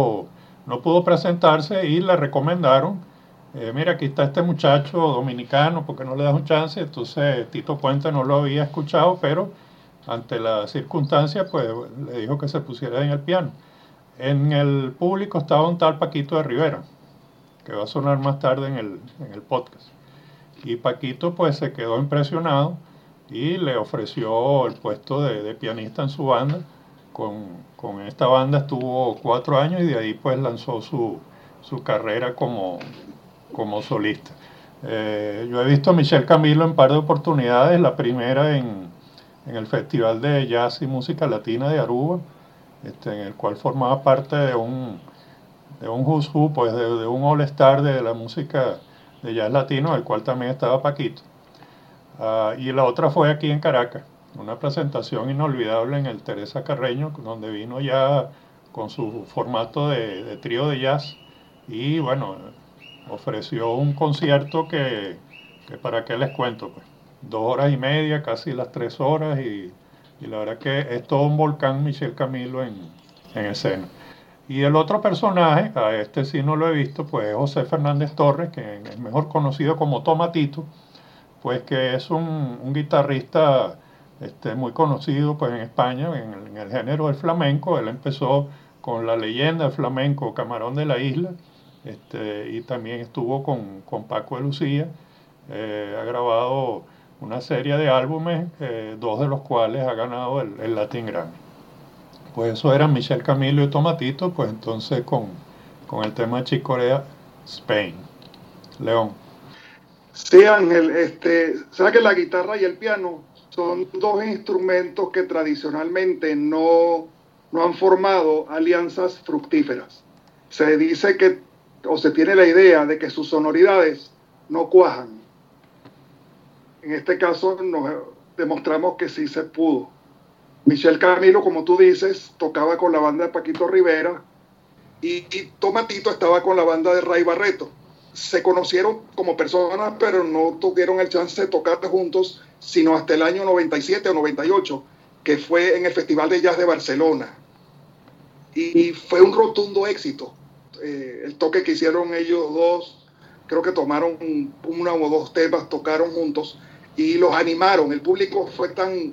pudo presentarse y le recomendaron, mira, aquí está este muchacho dominicano, ¿por qué no le das un chance? Entonces Tito Puente no lo había escuchado, pero ante la circunstancia, pues le dijo que se pusiera en el piano. En el público estaba un tal Paquito de Rivera, que va a sonar más tarde en el podcast. Y Paquito pues se quedó impresionado y le ofreció el puesto de pianista en su banda. Con esta banda estuvo 4 años y de ahí pues lanzó su carrera como solista. Yo he visto a Michel Camilo en un par de oportunidades, la primera en el Festival de Jazz y Música Latina de Aruba, en el cual formaba parte de un who's who, pues de un all-star de la música de jazz latino, el cual también estaba Paquito. Y la otra fue aquí en Caracas, una presentación inolvidable en el Teresa Carreño, donde vino ya con su formato de trío de jazz y bueno, ofreció un concierto que para qué les cuento, pues 2 horas y media, casi las 3 horas y la verdad que es todo un volcán Michel Camilo en escena. Y el otro personaje, a este sí no lo he visto, pues es José Fernández Torres, que es mejor conocido como Tomatito, pues que es un guitarrista muy conocido pues en España, en el género del flamenco. Él empezó con la leyenda del flamenco Camarón de la Isla, y también estuvo con Paco de Lucía. Ha grabado una serie de álbumes, 2 de los cuales ha ganado el Latin Grammy. Pues eso era Michel Camilo y Tomatito, pues entonces con el tema de Chick Corea, Spain. León. Sí, Ángel, sabes que la guitarra y el piano son 2 instrumentos que tradicionalmente no han formado alianzas fructíferas. Se dice que, o se tiene la idea de que sus sonoridades no cuajan. En este caso nos demostramos que sí se pudo. Michel Camilo, como tú dices, tocaba con la banda de Paquito Rivera y Tomatito estaba con la banda de Ray Barreto. Se conocieron como personas, pero no tuvieron el chance de tocar juntos sino hasta el año 97 o 98, que fue en el Festival de Jazz de Barcelona. Y fue un rotundo éxito. El toque que hicieron ellos dos, creo que tomaron 1 o 2 temas, tocaron juntos y los animaron. El público fue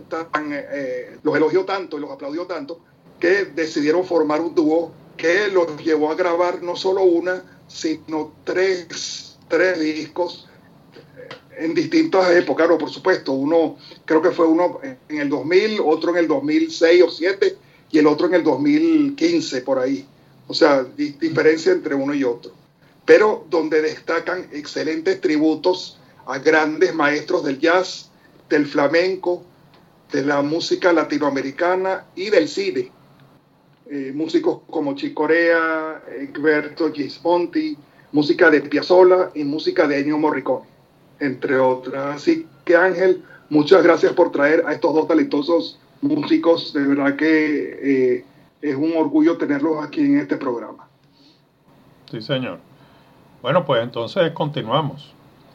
los elogió tanto y los aplaudió tanto que decidieron formar un dúo que los llevó a grabar no solo una, sino 3 discos en distintas épocas. No, por supuesto, creo que fue uno en el 2000, otro en el 2006 o 2007 y el otro en el 2015 por ahí. O sea, diferencia entre uno y otro. Pero donde destacan excelentes tributos a grandes maestros del jazz, del flamenco, de la música latinoamericana y del cine. músicos como Chick Corea, Egberto Gismonti, música de Piazzolla y música de Ennio Morricone, entre otras. Así que Ángel, muchas gracias por traer a estos dos talentosos músicos. De verdad que es un orgullo tenerlos aquí en este programa. Sí, señor. Bueno, pues entonces continuamos.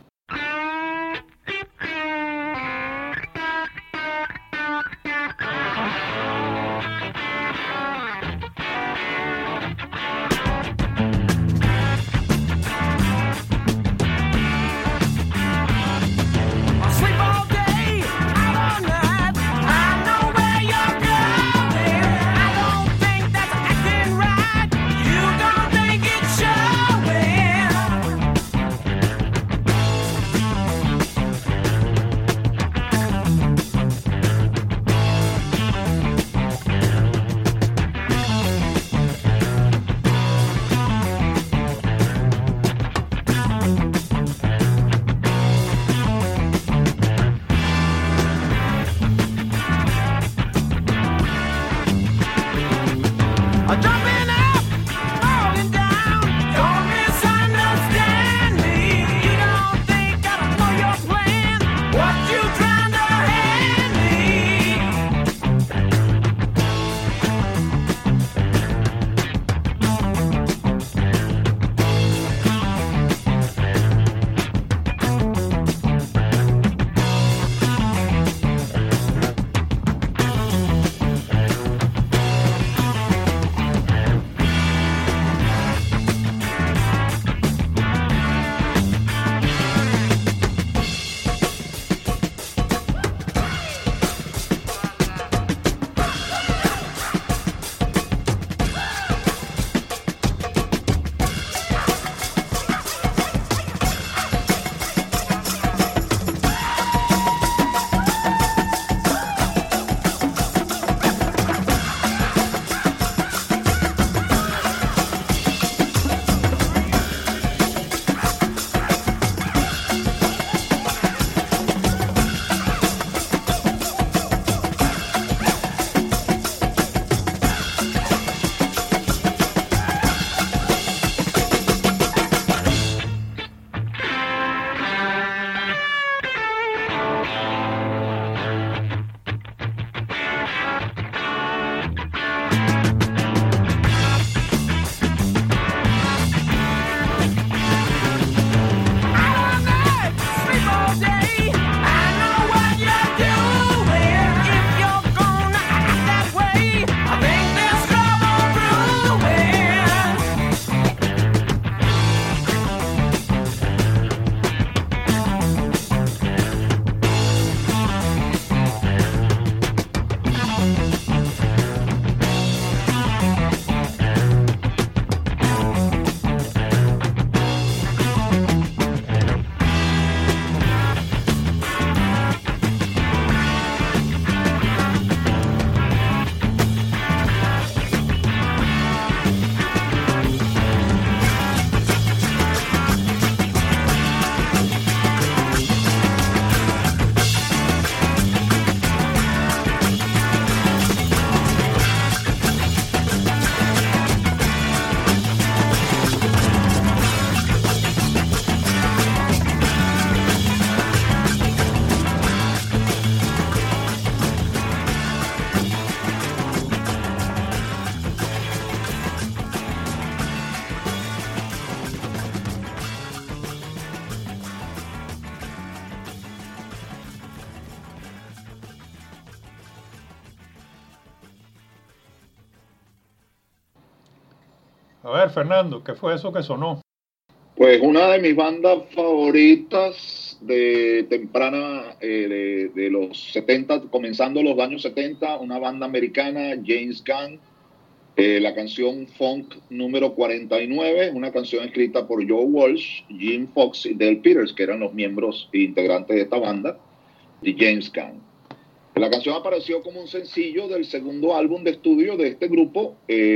A ver, Fernando, ¿qué fue eso que sonó? Pues una de mis bandas favoritas de temprana, de los 70, comenzando los años 70, una banda americana, James Gunn, la canción Funk número 49, una canción escrita por Joe Walsh, Jim Fox y Dale Peters, que eran los miembros e integrantes de esta banda, de James Gunn. La canción apareció como un sencillo del segundo álbum de estudio de este grupo.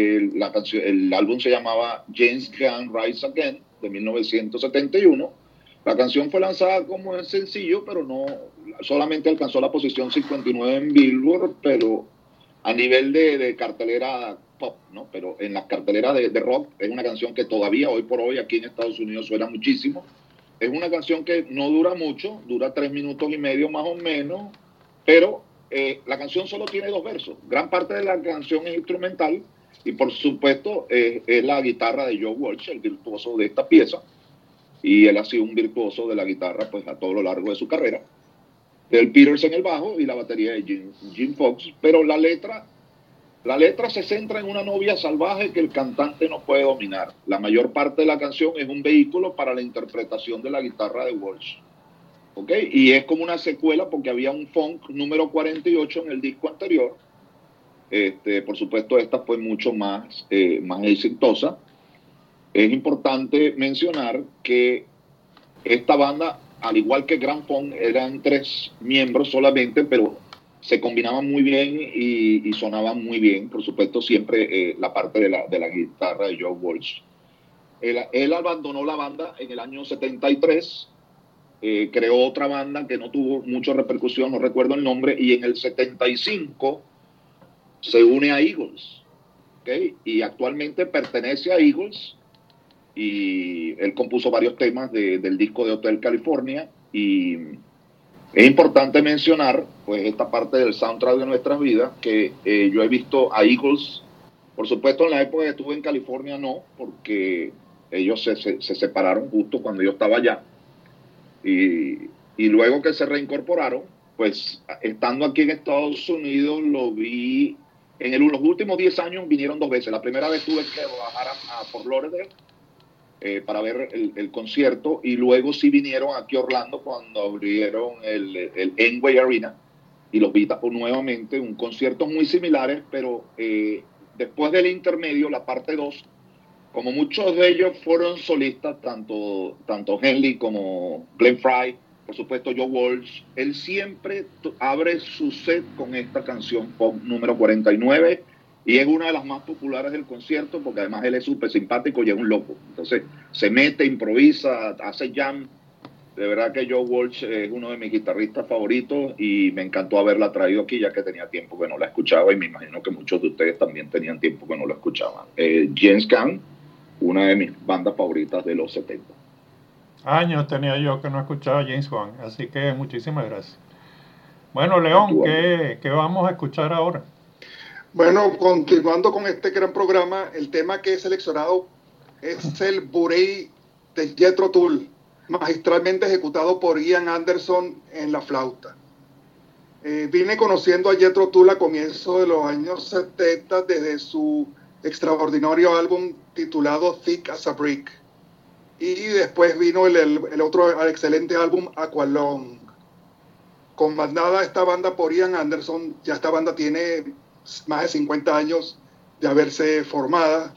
El álbum se llamaba James Gunn Rise Again, de 1971. La canción fue lanzada como un sencillo, pero no solamente alcanzó la posición 59 en Billboard, pero a nivel de cartelera pop, ¿no? Pero en las carteleras de rock es una canción que todavía hoy por hoy aquí en Estados Unidos suena muchísimo. Es una canción que no dura mucho, dura 3 minutos y medio más o menos, pero la canción solo tiene 2 versos. Gran parte de la canción es instrumental y por supuesto es la guitarra de Joe Walsh, el virtuoso de esta pieza, y él ha sido un virtuoso de la guitarra pues a todo lo largo de su carrera. Del Peters en el bajo y la batería de Jim Fox, pero la letra se centra en una novia salvaje que el cantante no puede dominar. La mayor parte de la canción es un vehículo para la interpretación de la guitarra de Walsh. ¿Ok? Y es como una secuela porque había un funk número 48 en el disco anterior. Por supuesto, esta fue mucho más exitosa. Es importante mencionar que esta banda, al igual que Grand Funk, eran 3 miembros solamente, pero se combinaban muy bien y sonaban muy bien. Por supuesto, siempre la parte de la guitarra de Joe Walsh. Él abandonó la banda en el año 73, creó otra banda que no tuvo mucha repercusión, no recuerdo el nombre, y en el 75 se une a Eagles, ¿okay? Y actualmente pertenece a Eagles, y él compuso varios temas del disco de Hotel California, y es importante mencionar pues esta parte del soundtrack de nuestras vidas, que yo he visto a Eagles, por supuesto en la época que estuve en California no, porque ellos se separaron justo cuando yo estaba allá, y luego que se reincorporaron, pues estando aquí en Estados Unidos lo vi, los últimos 10 años vinieron 2 veces. La primera vez tuve que bajar a Fort Lauderdale para ver el concierto, y luego sí vinieron aquí a Orlando cuando abrieron el Enway Arena, y los vi nuevamente, un concierto muy similares, pero después del intermedio, la parte 2, como muchos de ellos fueron solistas, tanto Henley como Glenn Frey, por supuesto Joe Walsh, él siempre abre su set con esta canción pop número 49, y es una de las más populares del concierto, porque además él es súper simpático y es un loco. Entonces se mete, improvisa, hace jam. De verdad que Joe Walsh es uno de mis guitarristas favoritos, y me encantó haberla traído aquí, ya que tenía tiempo que no la escuchaba, y me imagino que muchos de ustedes también tenían tiempo que no la escuchaban. James Caan, una de mis bandas favoritas de los 70. Años tenía yo que no escuchaba a James Caan, así que muchísimas gracias. Bueno, León, ¿qué vamos a escuchar ahora? Bueno, continuando con este gran programa, el tema que he seleccionado es el Booty de Jethro Tull, magistralmente ejecutado por Ian Anderson en la flauta. Vine conociendo a Jethro Tull a comienzos de los años 70 desde su extraordinario álbum titulado Thick as a Brick, y después vino el otro excelente álbum Aqualung. Comandada esta banda por Ian Anderson, ya esta banda tiene más de 50 años de haberse formada.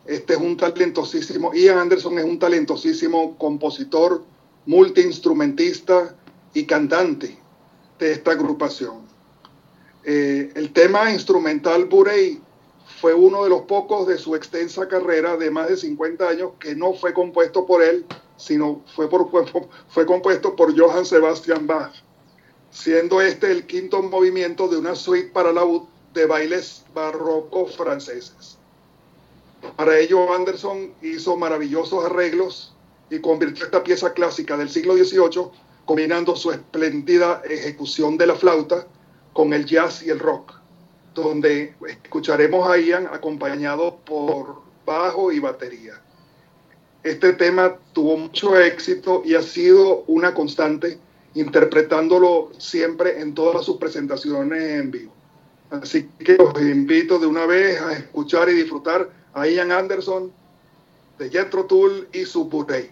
Ian Anderson es un talentosísimo compositor, multiinstrumentista y cantante de esta agrupación. El tema instrumental Booty fue uno de los pocos de su extensa carrera de más de 50 años que no fue compuesto por él, sino fue compuesto por Johann Sebastian Bach, siendo este el 5º movimiento de una suite para laúd de bailes barrocos franceses. Para ello, Anderson hizo maravillosos arreglos y convirtió esta pieza clásica del siglo XVIII, combinando su espléndida ejecución de la flauta con el jazz y el rock, donde escucharemos a Ian acompañado por bajo y batería. Este tema tuvo mucho éxito y ha sido una constante, interpretándolo siempre en todas sus presentaciones en vivo. Así que los invito de una vez a escuchar y disfrutar a Ian Anderson de Jethro Tull y su Booty.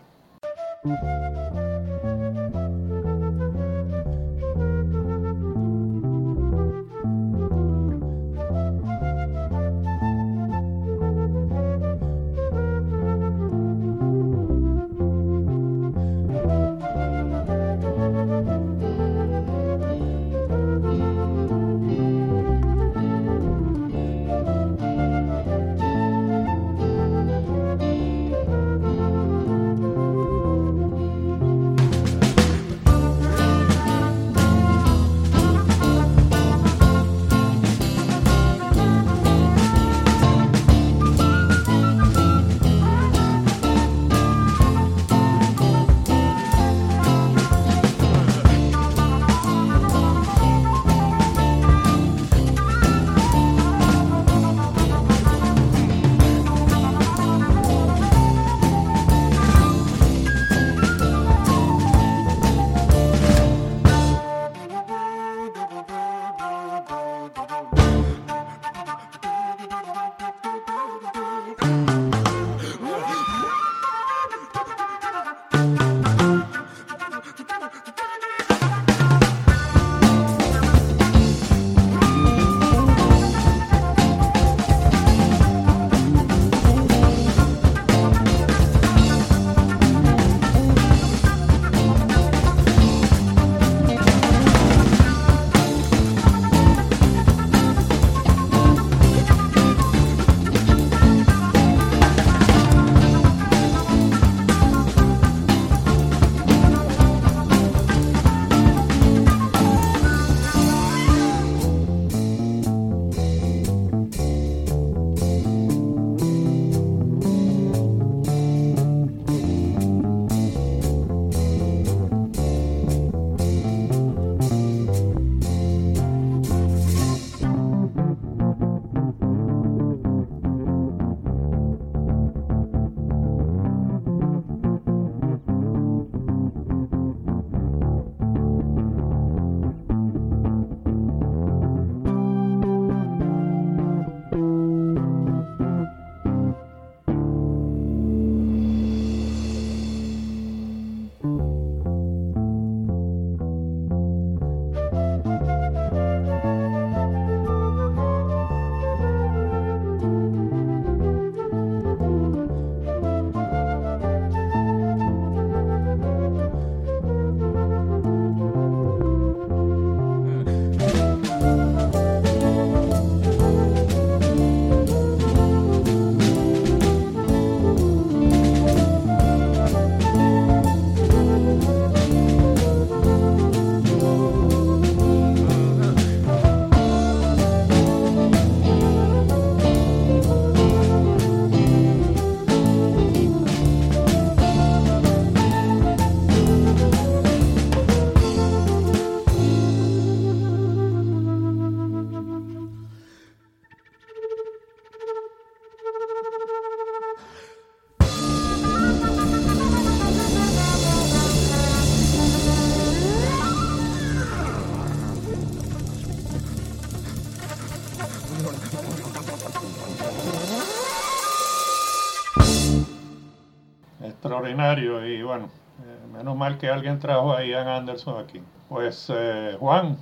extraordinario y bueno, menos mal que alguien trajo a Ian Anderson aquí. Pues Juan.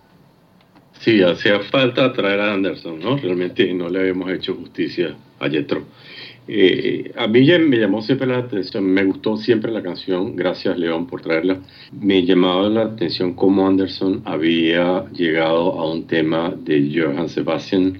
Sí, hacía falta traer a Anderson, ¿no? Realmente no le habíamos hecho justicia a Jethro. A mí me llamó siempre la atención, me gustó siempre la canción, gracias León por traerla. Me llamaba la atención cómo Anderson había llegado a un tema de Johann Sebastian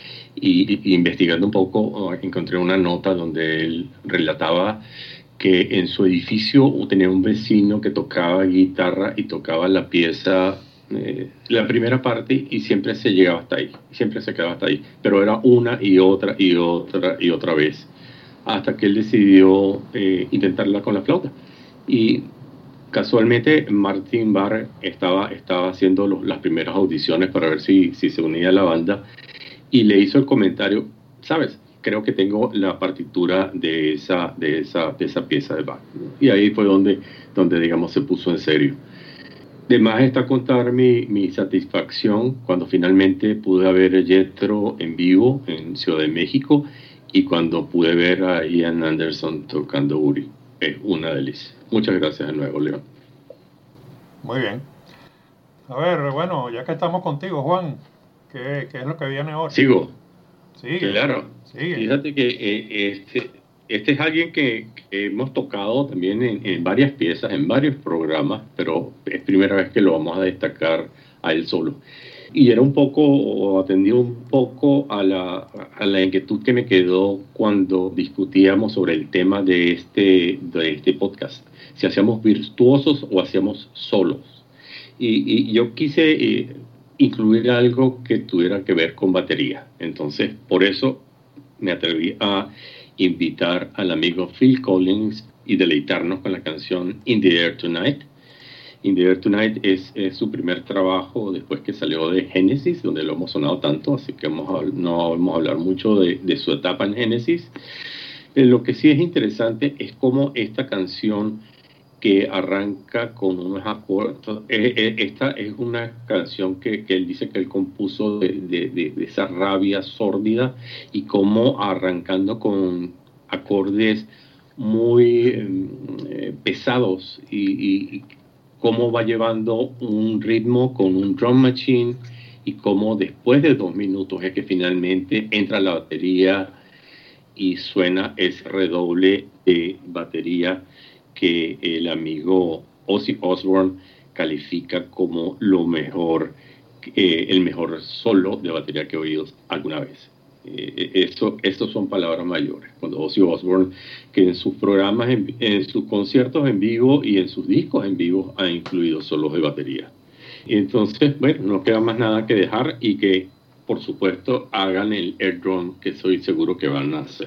y investigando un poco encontré una nota donde él relataba que en su edificio tenía un vecino que tocaba guitarra y tocaba la pieza, la primera parte, y siempre se llegaba hasta ahí, siempre se quedaba hasta ahí, pero era una y otra y otra y otra vez, hasta que él decidió intentarla con la flauta. Y casualmente Martin Barre estaba haciendo las primeras audiciones para ver si se unía a la banda, y le hizo el comentario, ¿sabes? Creo que tengo la partitura de esa pieza de Bach. Y ahí fue donde digamos, se puso en serio. De más está contar mi satisfacción cuando finalmente pude ver a Jethro en vivo en Ciudad de México y cuando pude ver a Ian Anderson tocando Uri. Es una delicia. Muchas gracias de nuevo, León. Muy bien. A ver, bueno, ya que estamos contigo, Juan, ¿qué es lo que viene ahora? Sigo. Sigue. Claro. Sigue. Fíjate que este es alguien que hemos tocado también en varias piezas, en varios programas, pero es primera vez que lo vamos a destacar a él solo. Y era un poco, o atendí un poco a la inquietud que me quedó cuando discutíamos sobre el tema de este podcast. Si hacíamos virtuosos o hacíamos solos. Y yo quise incluir algo que tuviera que ver con batería. Entonces, por eso me atreví a invitar al amigo Phil Collins y deleitarnos con la canción In the Air Tonight. In the Air Tonight es su primer trabajo después que salió de Genesis, donde lo hemos sonado tanto, así que no vamos a hablar mucho de su etapa en Genesis. Lo que sí es interesante es cómo esta canción, que arranca con unos acordes, esta es una canción que él dice que él compuso de esa rabia sórdida, y cómo arrancando con acordes muy pesados y cómo va llevando un ritmo con un drum machine, y cómo después de 2 minutos es que finalmente entra la batería y suena ese redoble de batería que el amigo Ozzy Osbourne califica como lo mejor, el mejor solo de batería que he oído alguna vez. Estos son palabras mayores. Cuando Ozzy Osbourne, que en sus programas, en sus conciertos en vivo y en sus discos en vivo, ha incluido solos de batería. Entonces, bueno, no queda más nada que dejar y que, por supuesto, hagan el air drum, que soy seguro que van a hacer.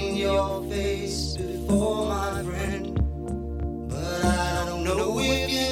Your face before, my friend, but I don't know if you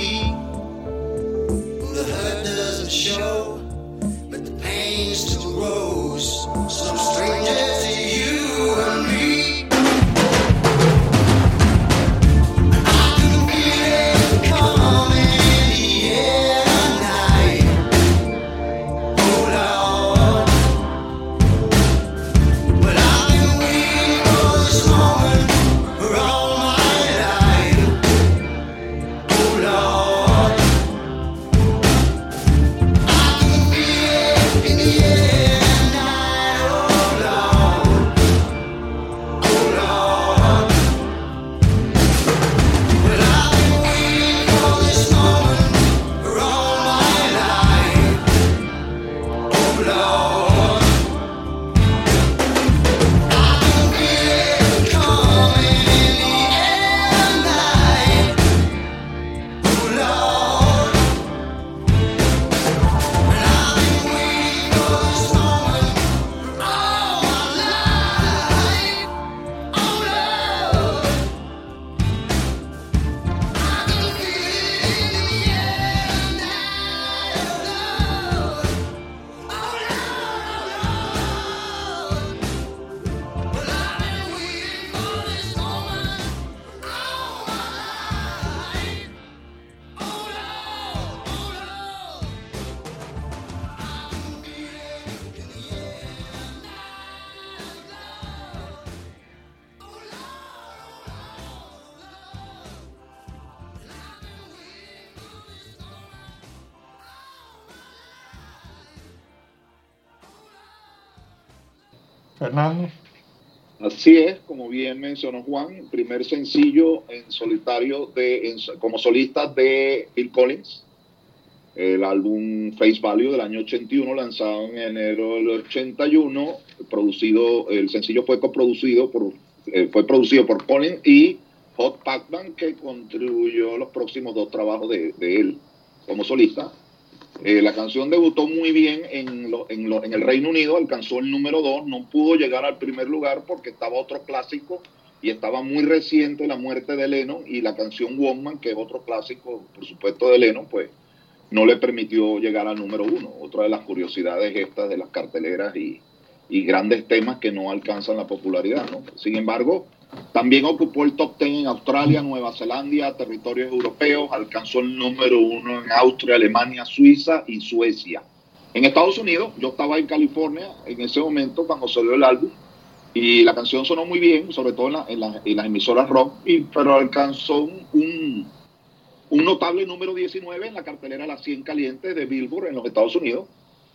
me. The hurt doesn't show, but the pain still grows. Some stranger to you and me. Fernando. Así es, como bien mencionó Juan, primer sencillo en solitario como solista de Phil Collins, el álbum Face Value del año 81, lanzado en enero del 81, el sencillo fue producido por Collins y Hot Pacman, que contribuyó los próximos 2 trabajos de él como solista. La canción debutó muy bien en el Reino Unido, alcanzó el número 2, no pudo llegar al primer lugar porque estaba otro clásico y estaba muy reciente la muerte de Lennon, y la canción Woman, que es otro clásico, por supuesto, de Lennon, pues no le permitió llegar al número 1. Otra de las curiosidades estas de las carteleras y grandes temas que no alcanzan la popularidad, ¿no? Sin embargo, también ocupó el top 10 en Australia, Nueva Zelanda, territorios europeos, alcanzó el número 1 en Austria, Alemania, Suiza y Suecia. En Estados Unidos, yo estaba en California en ese momento cuando salió el álbum, y la canción sonó muy bien, sobre todo en las emisoras rock, pero alcanzó un notable número 19 en la cartelera Las 100 Calientes de Billboard en los Estados Unidos,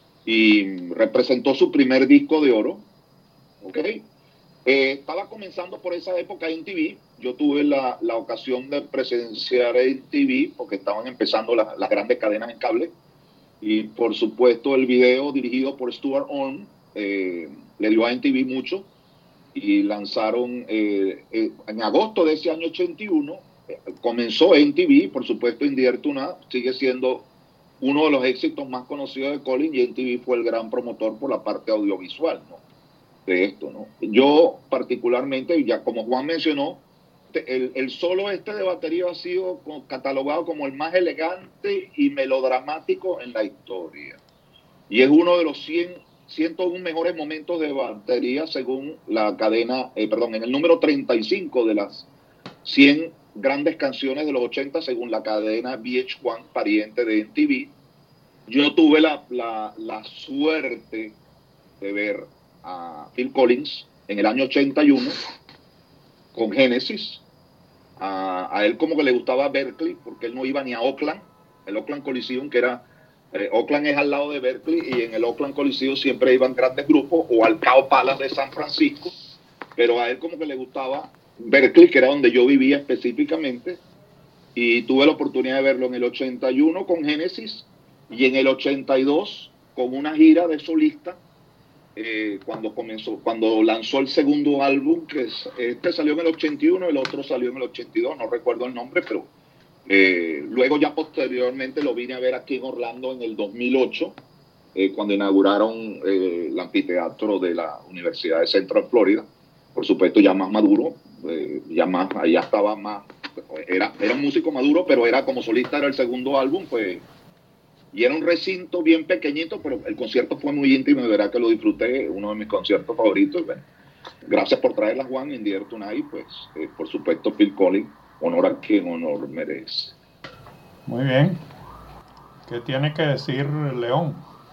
y representó su primer disco de oro. ¿Ok? Estaba comenzando por esa época MTV. Yo tuve la ocasión de presenciar MTV porque estaban empezando las grandes cadenas en cable, y por supuesto el video dirigido por Stuart Orm le dio a MTV mucho, y lanzaron en agosto de ese año 81 comenzó MTV. Por supuesto, In the Air Tonight sigue siendo uno de los éxitos más conocidos de Collins, y MTV fue el gran promotor por la parte audiovisual, ¿no?, de esto, ¿no? Yo particularmente, ya como Juan mencionó, el solo de batería ha sido catalogado como el más elegante y melodramático en la historia, y es uno de los 101 mejores momentos de batería según la cadena, en el número 35 de las 100 grandes canciones de los 80 según la cadena VH1, pariente de MTV. Yo tuve la suerte de ver a Phil Collins en el año 81 con Genesis. A él como que le gustaba Berkeley, porque él no iba ni a Oakland, el Oakland Coliseum, que era Oakland es al lado de Berkeley, y en el Oakland Coliseum siempre iban grandes grupos, o al Cow Palace de San Francisco, pero a él como que le gustaba Berkeley, que era donde yo vivía específicamente, y tuve la oportunidad de verlo en el 81 con Genesis, y en el 82 con una gira de solista, cuando lanzó el segundo álbum, que este salió en el 81, el otro salió en el 82, no recuerdo el nombre, pero luego ya posteriormente lo vine a ver aquí en Orlando en el 2008, cuando inauguraron el anfiteatro de la Universidad de Central Florida, por supuesto ya más maduro, ya estaba más era un músico maduro, pero era como solista, era el segundo álbum, pues, y era un recinto bien pequeñito, pero el concierto fue muy íntimo, de verdad que lo disfruté, uno de mis conciertos favoritos. Bueno, gracias por traerla, Juan, en The Air Tonight, pues, por supuesto, Phil Collins, honor a quien honor merece. Muy bien. ¿Qué tiene que decir León?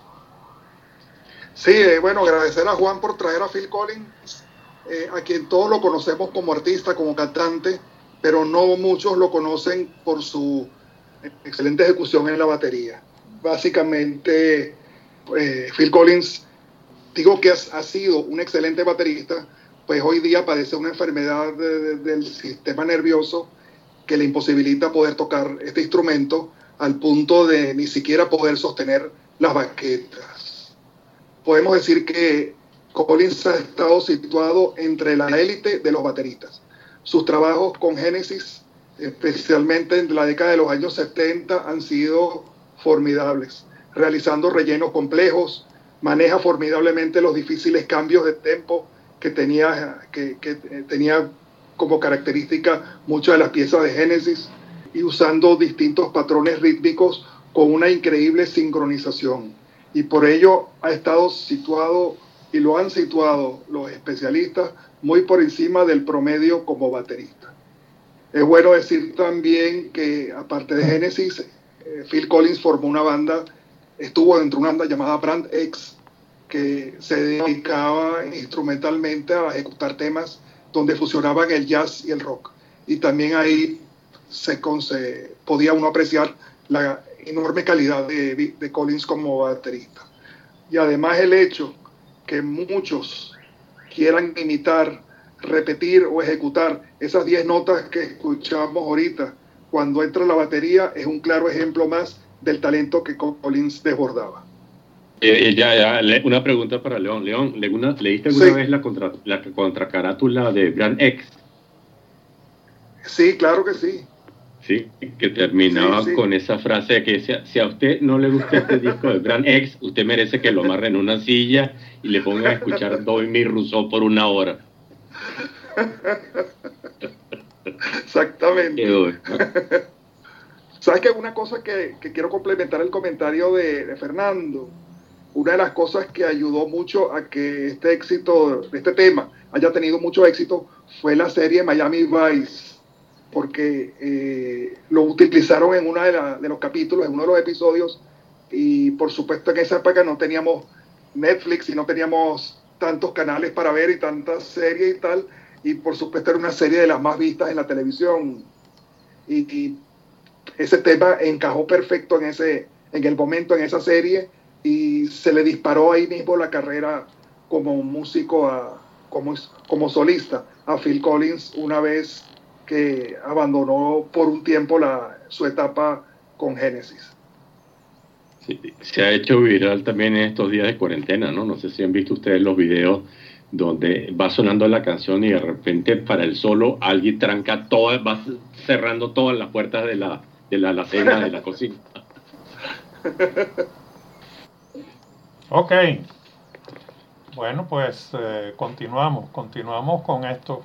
Sí, bueno, agradecer a Juan por traer a Phil Collins, a quien todos lo conocemos como artista, como cantante, pero no muchos lo conocen por su excelente ejecución en la batería. Básicamente, Phil Collins, digo que ha sido un excelente baterista, pues hoy día padece una enfermedad del sistema nervioso que le imposibilita poder tocar este instrumento al punto de ni siquiera poder sostener las baquetas. Podemos decir que Collins ha estado situado entre la élite de los bateristas. Sus trabajos con Genesis, especialmente en la década de los años 70, han sido formidables, realizando rellenos complejos, maneja formidablemente los difíciles cambios de tempo que tenía como característica muchas de las piezas de Genesis, y usando distintos patrones rítmicos con una increíble sincronización. Y por ello ha estado situado, y lo han situado los especialistas, muy por encima del promedio como baterista. Es bueno decir también que, aparte de Genesis, Phil Collins formó una banda, estuvo dentro de una banda llamada Brand X, que se dedicaba instrumentalmente a ejecutar temas donde fusionaban el jazz y el rock. Y también ahí se podía uno apreciar la enorme calidad de Collins como baterista. Y además el hecho que muchos quieran imitar, repetir o ejecutar esas 10 notas que escuchamos ahorita cuando entra la batería es un claro ejemplo más del talento que Collins desbordaba. Una pregunta para León. León, ¿leíste alguna vez la contracarátula de Brand X? Sí, claro que sí. Sí, que terminaba con esa frase que decía: si a usted no le gusta este disco de Brand X, usted merece que lo amarre en una silla y le ponga a escuchar Doimi Rousseau por 1 hora. Exactamente. ¿Sabes qué? Una cosa que quiero complementar el comentario de Fernando. Una de las cosas que ayudó mucho a que este tema haya tenido mucho éxito fue la serie Miami Vice, porque lo utilizaron en uno de los capítulos, en uno de los episodios, y por supuesto en esa época no teníamos Netflix y no teníamos tantos canales para ver y tantas series y tal, y por supuesto era una serie de las más vistas en la televisión, y ese tema encajó perfecto en el momento, en esa serie, y se le disparó ahí mismo la carrera como músico, como solista a Phil Collins, una vez que abandonó por un tiempo su etapa con Genesis. Sí, se ha hecho viral también en estos días de cuarentena, ¿no? No sé si han visto ustedes los videos donde va sonando la canción y de repente para el solo alguien tranca todas, va cerrando todas las puertas de la alacena de la cocina. Ok. Bueno, pues continuamos con esto.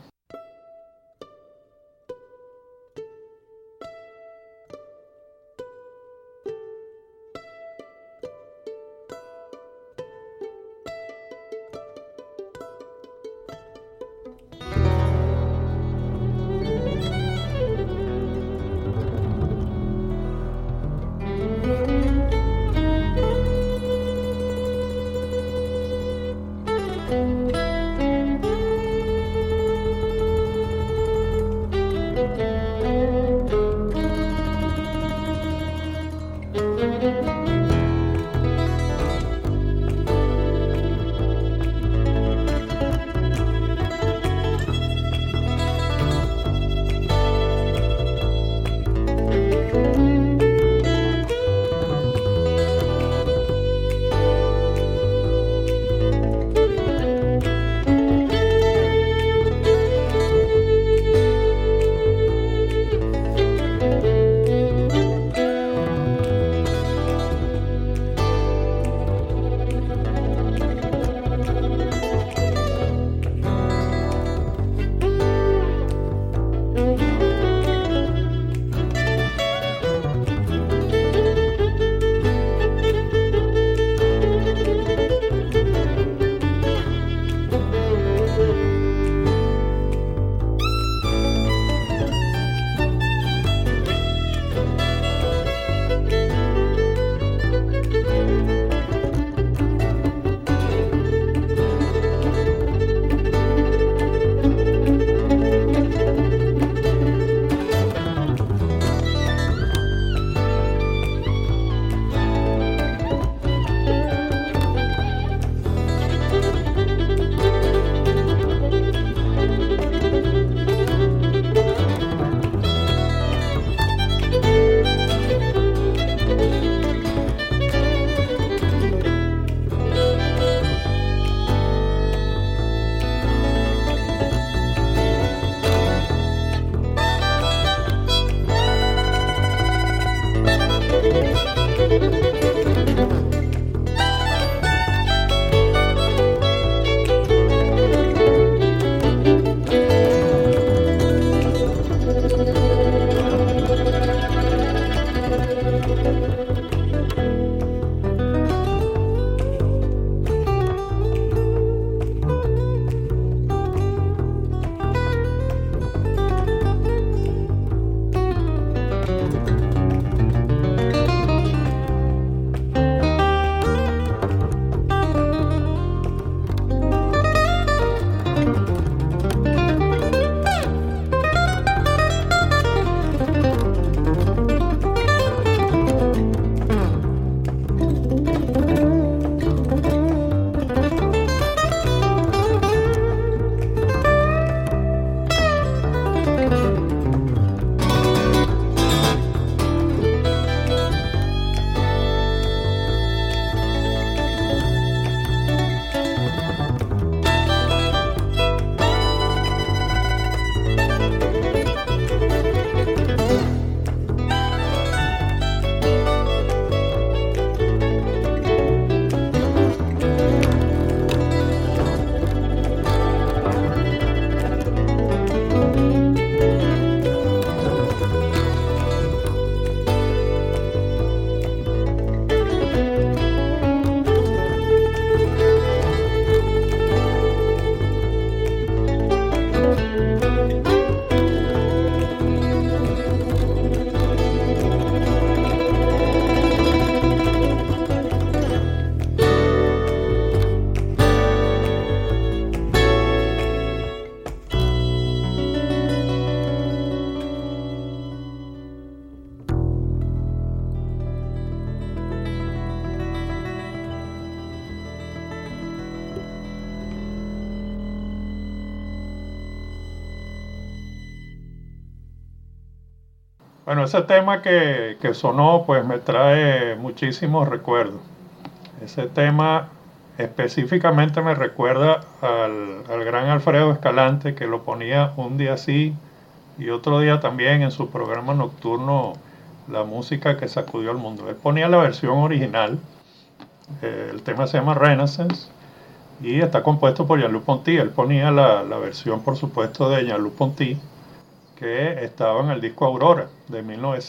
Bueno, ese tema que sonó pues me trae muchísimos recuerdos. Ese tema específicamente me recuerda al gran Alfredo Escalante, que lo ponía un día sí y otro día también en su programa nocturno, La música que sacudió al mundo. Él ponía la versión original, el tema se llama Renaissance y está compuesto por Jean-Luc Ponty. Él ponía la versión, por supuesto, de Jean-Luc Ponty, que estaba en el disco Aurora de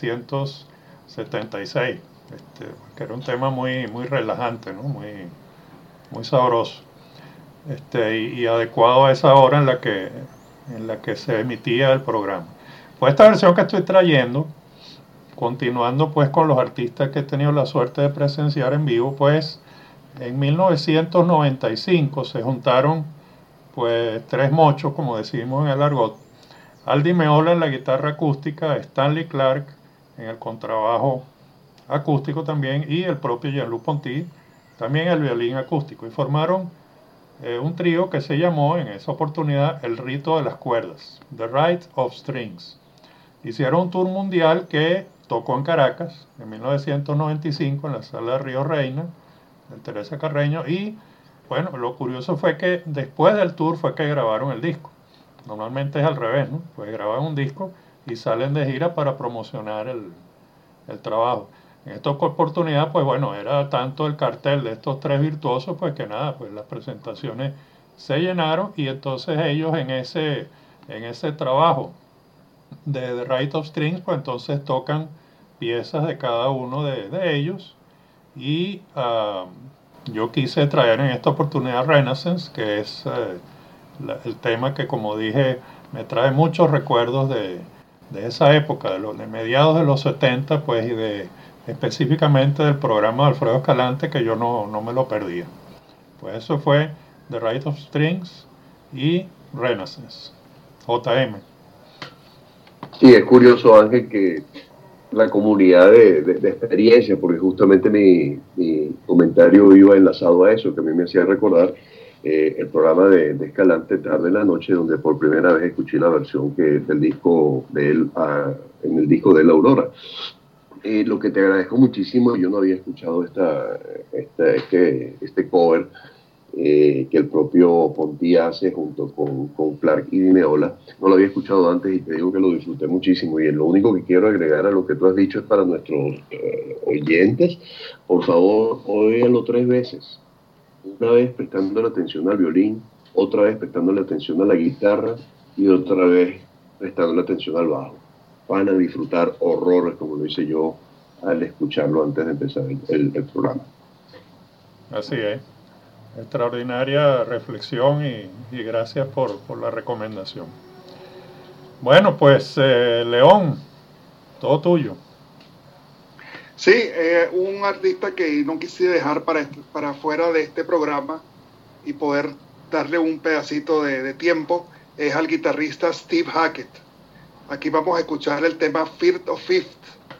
1976, que era un tema muy, muy relajante, ¿no? Muy sabroso, y adecuado a esa hora en la que se emitía el programa. Pues esta versión que estoy trayendo, continuando pues con los artistas que he tenido la suerte de presenciar en vivo, pues en 1995 se juntaron pues tres mochos, como decimos en el argot: Aldi Meola en la guitarra acústica, Stanley Clarke en el contrabajo acústico también, y el propio Jean-Luc Ponty también el violín acústico, y formaron un trío que se llamó en esa oportunidad El Rito de las Cuerdas, The Rite of Strings. Hicieron un tour mundial que tocó en Caracas en 1995 en la sala de Río Reina, de Teresa Carreño, y bueno, lo curioso fue que después del tour fue que grabaron el disco. Normalmente es al revés, ¿no? Pues graban un disco y salen de gira para promocionar el trabajo. En esta oportunidad, pues bueno, era tanto el cartel de estos tres virtuosos, pues que nada, pues las presentaciones se llenaron, y entonces ellos en ese trabajo de The Rite of Strings, pues entonces tocan piezas de cada uno de ellos, y yo quise traer en esta oportunidad Renaissance, que es el tema que, como dije, me trae muchos recuerdos de esa época, de mediados de los 70, pues, y específicamente del programa de Alfredo Escalante, que yo no me lo perdía. Pues eso fue The Rite of Strings y Renaissance, JM. Sí, es curioso, Ángel, que la comunidad de experiencia, porque justamente mi comentario iba enlazado a eso, que a mí me hacía recordar el programa de Escalante Tarde en la Noche, donde por primera vez escuché la versión del disco de él, en el disco de la Aurora. Lo que te agradezco muchísimo, yo no había escuchado este cover que el propio Ponty hace junto con Clarke y Di Meola. No lo había escuchado antes y te digo que lo disfruté muchísimo, y lo único que quiero agregar a lo que tú has dicho es para nuestros oyentes: por favor, óiganlo 3 veces. Una vez prestando atención al violín, otra vez prestando atención a la guitarra y otra vez prestando atención al bajo. Van a disfrutar horrores, como lo hice yo al escucharlo antes de empezar el programa. Así es. Extraordinaria reflexión y gracias por la recomendación. Bueno, pues León, todo tuyo. Sí, un artista que no quise dejar para fuera de este programa y poder darle un pedacito de tiempo es al guitarrista Steve Hackett. Aquí vamos a escuchar el tema First of Fifth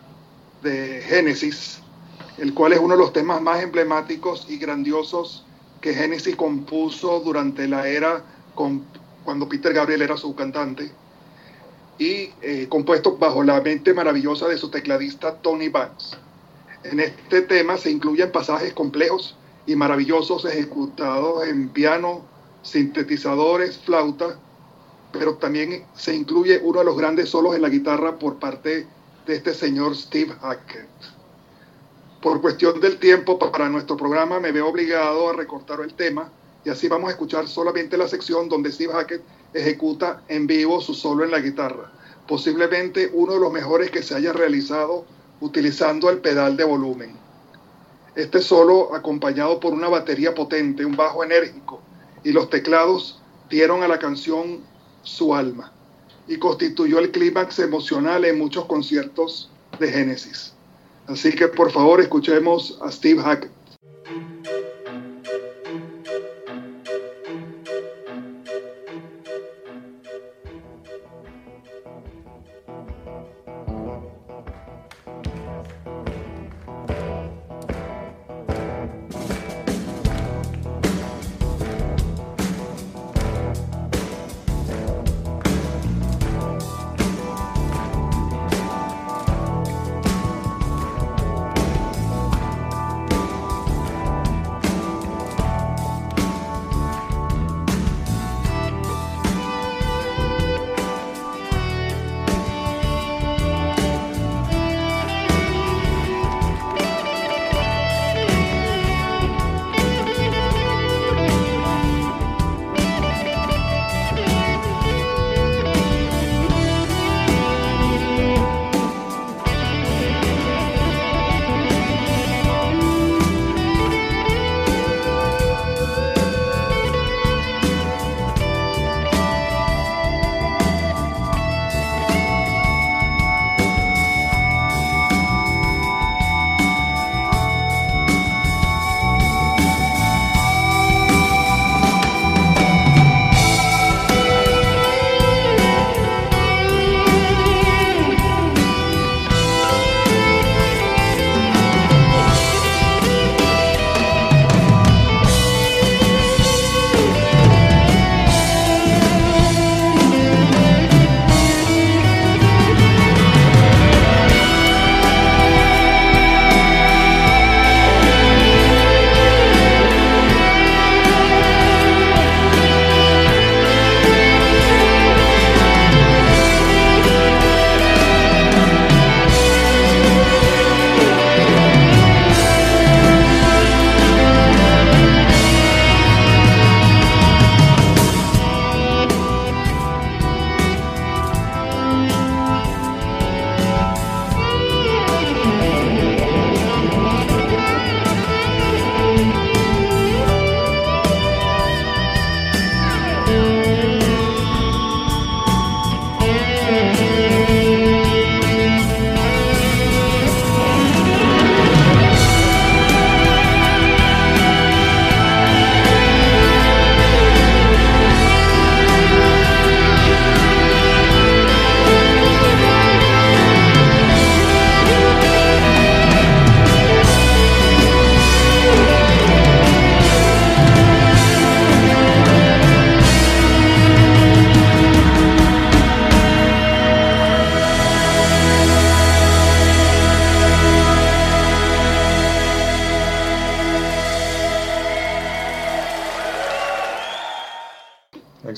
de Genesis, el cual es uno de los temas más emblemáticos y grandiosos que Genesis compuso durante la era cuando Peter Gabriel era su cantante, y compuesto bajo la mente maravillosa de su tecladista Tony Banks. En este tema se incluyen pasajes complejos y maravillosos ejecutados en piano, sintetizadores, flauta, pero también se incluye uno de los grandes solos en la guitarra por parte de este señor Steve Hackett. Por cuestión del tiempo para nuestro programa me veo obligado a recortar el tema, y así vamos a escuchar solamente la sección donde Steve Hackett ejecuta en vivo su solo en la guitarra, posiblemente uno de los mejores que se haya realizado utilizando el pedal de volumen. Este solo, acompañado por una batería potente, un bajo enérgico y los teclados, dieron a la canción su alma y constituyó el clímax emocional en muchos conciertos de Genesis. Así que por favor escuchemos a Steve Hackett.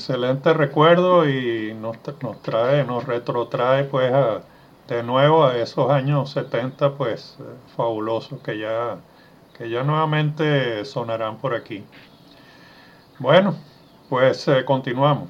excelente recuerdo y nos retrotrae pues de nuevo a esos años 70 pues fabulosos que ya nuevamente sonarán por aquí. Bueno, pues continuamos.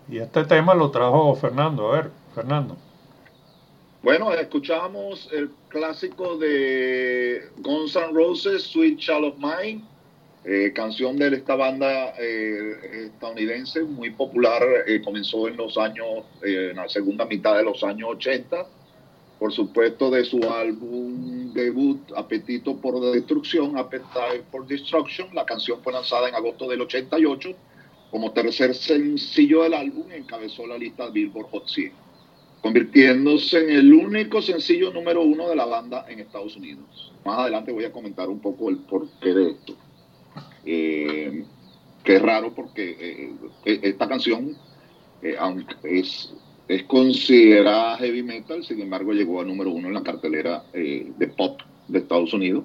Y este tema lo trajo Fernando. A ver, Fernando. Bueno, escuchamos el clásico de Guns N' Roses, Sweet Child of Mine, canción de esta banda estadounidense muy popular, comenzó en los años, en la segunda mitad de los años 80, por supuesto de su álbum debut Apetito por Destrucción, Appetite for Destruction. La canción fue lanzada en agosto del 88 como tercer sencillo del álbum y encabezó la lista Billboard Hot 100, convirtiéndose en el único sencillo número 1 de la banda en Estados Unidos. Más adelante voy a comentar un poco el porqué de esto. Que es raro porque esta canción, aunque es considerada heavy metal, sin embargo llegó a número 1 en la cartelera de pop de Estados Unidos.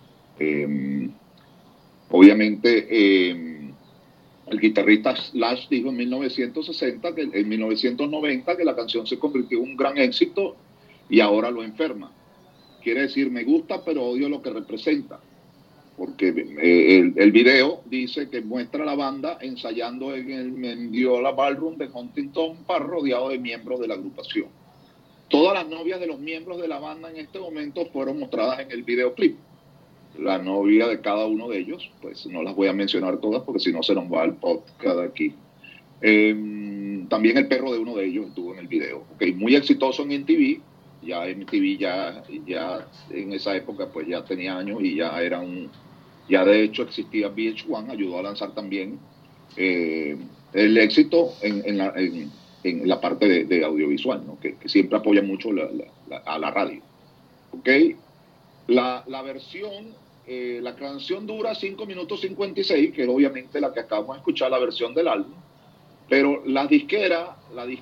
Obviamente el guitarrista Slash dijo en 1960 que en 1990 que la canción se convirtió en un gran éxito y ahora lo enferma. Quiere decir, me gusta pero odio lo que representa, porque el video dice que muestra a la banda ensayando en el Mendiola Ballroom de Huntington Park rodeado de miembros de la agrupación. Todas las novias de los miembros de la banda en este momento fueron mostradas en el videoclip. La novia de cada uno de ellos, pues no las voy a mencionar todas porque si no se nos va el podcast aquí. También el perro de uno de ellos estuvo en el video. Okay, muy exitoso en MTV. Ya MTV ya en esa época pues ya tenía años y ya era ya de hecho existía VH1, ayudó a lanzar también el éxito en la parte de audiovisual, ¿no? que siempre apoya mucho a la radio. Okay. La versión, la canción dura 5 minutos 56, que es obviamente la que acabamos de escuchar, la versión del álbum, pero la disquera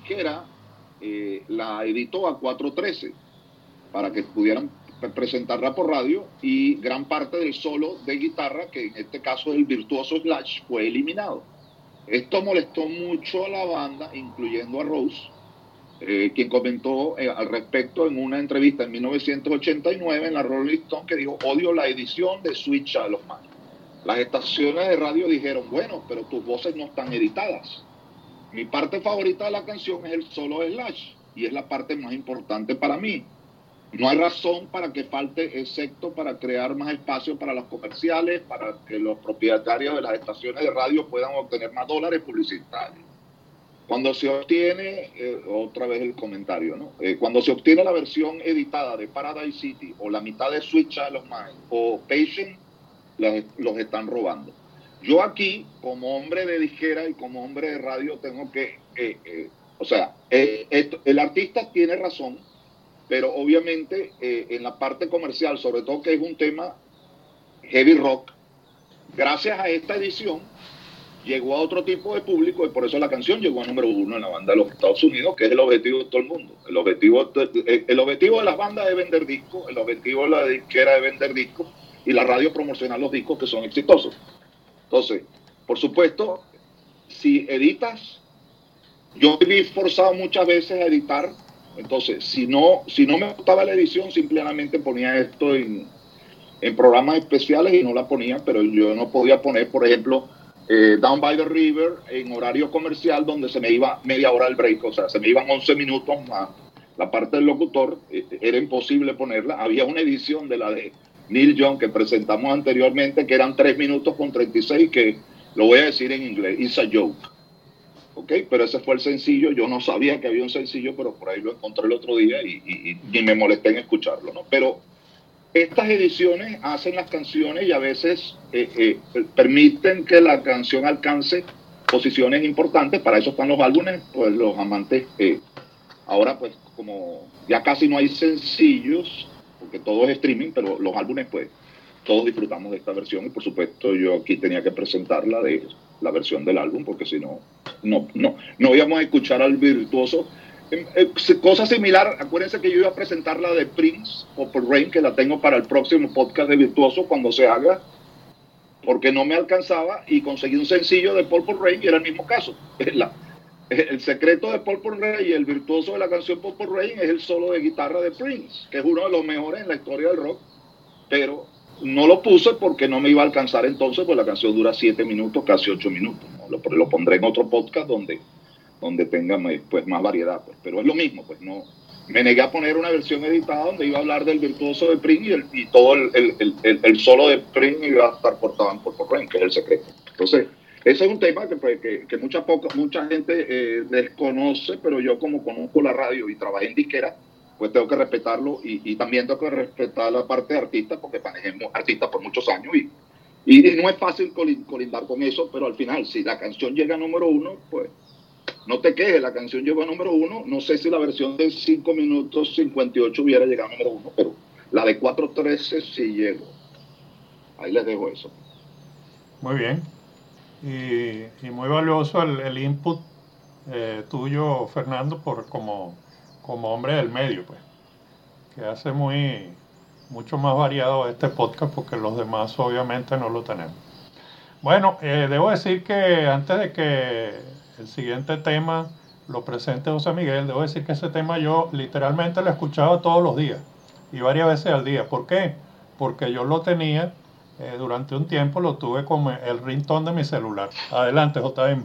la editó a 4:13 para que pudieran presentarla por radio, y gran parte del solo de guitarra, que en este caso es el virtuoso Slash, fue eliminado. Esto molestó mucho a la banda, incluyendo a Rose, quien comentó al respecto en una entrevista en 1989 en la Rolling Stone, que dijo: odio la edición de Sweet Child of Mine. Las estaciones de radio dijeron: bueno, pero tus voces no están editadas. Mi parte favorita de la canción es el solo de Slash y es la parte más importante para mí. No hay razón para que falte, excepto para crear más espacio para los comerciales, para que los propietarios de las estaciones de radio puedan obtener más dólares publicitarios. Cuando se obtiene, otra vez el comentario, ¿no? Cuando se obtiene la versión editada de Paradise City o la mitad de Sweet Child of Mine o Patient, los están robando. Yo aquí, como hombre de disquera y como hombre de radio, tengo que, el artista tiene razón, pero obviamente en la parte comercial, sobre todo que es un tema heavy rock, gracias a esta edición llegó a otro tipo de público y por eso la canción llegó a número 1 en la banda de los Estados Unidos, que es el objetivo de todo el mundo. El objetivo de las bandas es vender discos, el objetivo de la disquera es vender discos y la radio promocionar los discos que son exitosos. Entonces, por supuesto, si editas, yo me vi forzado muchas veces a editar. Entonces, si no me gustaba la edición, simplemente ponía esto en programas especiales y no la ponía, pero yo no podía poner, por ejemplo, Down by the River en horario comercial, donde se me iba media hora el break, o sea, se me iban 11 minutos más. La parte del locutor era imposible ponerla. Había una edición de la de Neil Young que presentamos anteriormente, que eran 3 minutos con 36, que lo voy a decir en inglés: It's a joke. Ok, pero ese fue el sencillo. Yo no sabía que había un sencillo, pero por ahí lo encontré el otro día y me molesté en escucharlo, ¿no? Pero estas ediciones hacen las canciones y a veces permiten que la canción alcance posiciones importantes. Para eso están los álbumes, pues los amantes. Ahora, pues, como ya casi no hay sencillos, porque todo es streaming, pero los álbumes, pues, todos disfrutamos de esta versión y por supuesto yo aquí tenía que presentarla de la versión del álbum, porque si no íbamos a escuchar al virtuoso. Cosa similar, acuérdense que yo iba a presentar la de Prince, Purple Rain, que la tengo para el próximo podcast de Virtuoso cuando se haga, porque no me alcanzaba y conseguí un sencillo de Purple Rain y era el mismo caso. El secreto de Purple Rain y el virtuoso de la canción Purple Rain es el solo de guitarra de Prince, que es uno de los mejores en la historia del rock, pero no lo puse porque no me iba a alcanzar entonces, pues la canción dura 7 minutos, casi 8 minutos, ¿no? Lo pondré en otro podcast donde donde tenga pues, más variedad. Pues. Pero es lo mismo, pues no. Me negué a poner una versión editada donde iba a hablar del virtuoso de Prince y todo el solo de Prince iba a estar cortado en Purple Rain, que es el secreto. Entonces, ese es un tema que mucha gente desconoce, pero yo como conozco la radio y trabajé en disquera, pues tengo que respetarlo y también tengo que respetar la parte de artista, porque manejé artistas por muchos años y no es fácil colindar con eso, pero al final, si la canción llega a número 1, pues no te quejes, la canción llegó a número 1. No sé si la versión de 5 minutos 58 hubiera llegado a número 1, pero la de 4:13 sí llegó. Ahí les dejo eso. Muy bien. Y muy valioso el input tuyo, Fernando, como hombre del medio, pues, que hace mucho más variado este podcast, porque los demás obviamente no lo tenemos. Bueno, debo decir que antes de que el siguiente tema lo presente José Miguel, debo decir que ese tema yo literalmente lo escuchaba todos los días y varias veces al día. ¿Por qué? Porque yo lo tenía, durante un tiempo lo tuve como el ringtone de mi celular. Adelante, JM.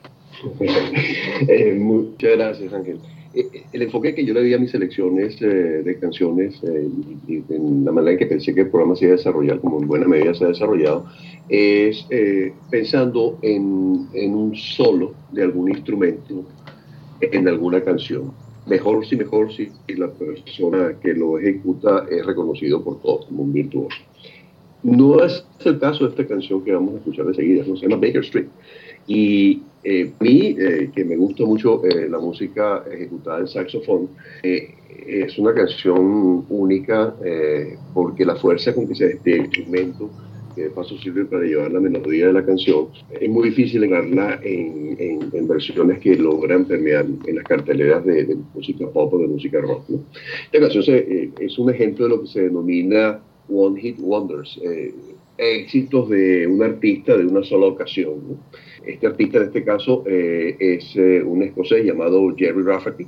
Muchas gracias, Ángel. El enfoque que yo le di a mis selecciones de canciones y en la manera en que pensé que el programa se iba a desarrollar, como en buena medida se ha desarrollado, es pensando en un solo de algún instrumento en alguna canción. Mejor si la persona que lo ejecuta es reconocido por todos como un virtuoso. No es el caso de esta canción que vamos a escuchar de seguida, se llama Baker Street. Y a mí, que me gusta mucho la música ejecutada en saxofón, es una canción única porque la fuerza con que se despliega el instrumento, que de paso sirve para llevar la melodía de la canción, es muy difícil lograrla en versiones que logran permear en las carteleras de música pop o de música rock, ¿no? Esta canción es un ejemplo de lo que se denomina One Hit Wonders, éxitos de un artista de una sola ocasión, ¿no? Este artista en este caso es un escocés llamado Gerry Rafferty,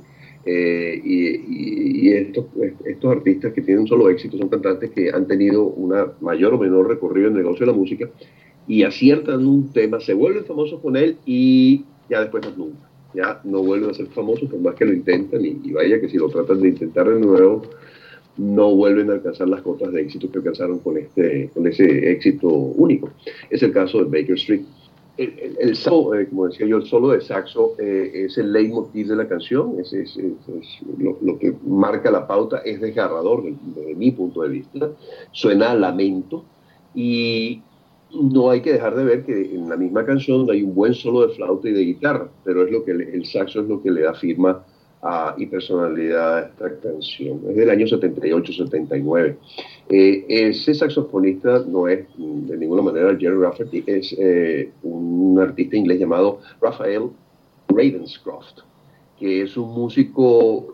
y estos artistas que tienen un solo éxito son cantantes que han tenido una mayor o menor recorrido en el negocio de la música y aciertan un tema, se vuelven famosos con él y ya después más nunca, ya no vuelven a ser famosos por más que lo intentan y vaya que si lo tratan de intentar de nuevo no vuelven a alcanzar las cotas de éxito que alcanzaron con ese éxito único. Es el caso de Baker Street. El saxo, como decía yo, el solo de saxo es el leitmotiv de la canción, es lo que marca la pauta, es desgarrador desde mi punto de vista, suena a lamento y no hay que dejar de ver que en la misma canción hay un buen solo de flauta y de guitarra, pero es el saxo es lo que le da firma y personalidad a esta canción. Es del año 78-79. Ese saxofonista no es de ninguna manera Gerry Rafferty, es un artista inglés llamado Raphael Ravenscroft, que es un músico,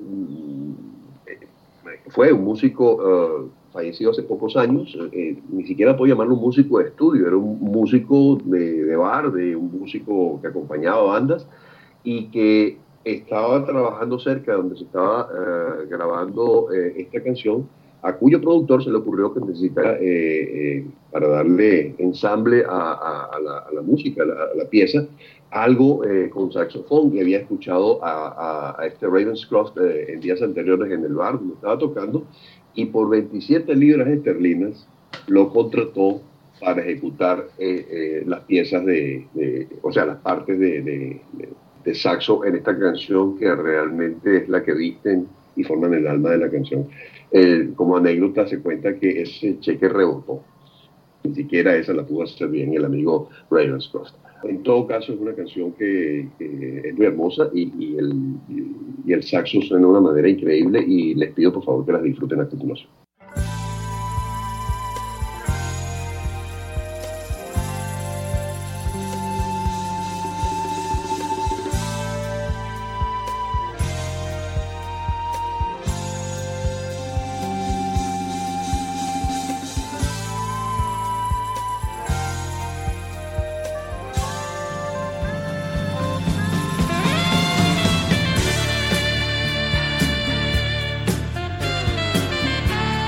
fue un músico fallecido hace pocos años, ni siquiera puedo llamarlo un músico de estudio, era un músico de bar, un músico que acompañaba bandas y que estaba trabajando cerca de donde se estaba grabando esta canción, a cuyo productor se le ocurrió que necesitara, para darle ensamble a la música, a la pieza, algo con saxofón, que había escuchado a este Ravenscroft en días anteriores en el bar donde estaba tocando, y por 27 libras esterlinas lo contrató para ejecutar las piezas o sea, las partes de saxo en esta canción, que realmente es la que visten y forman el alma de la canción. Como anécdota se cuenta que ese cheque rebotó, ni siquiera esa la pudo hacer bien el amigo Ravenscroft. En todo caso es una canción que es muy hermosa y el saxo suena de una manera increíble y les pido por favor que las disfruten a continuación. Thank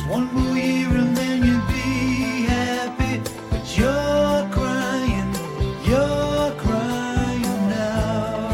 One more year and then you'd be happy, but you're crying now.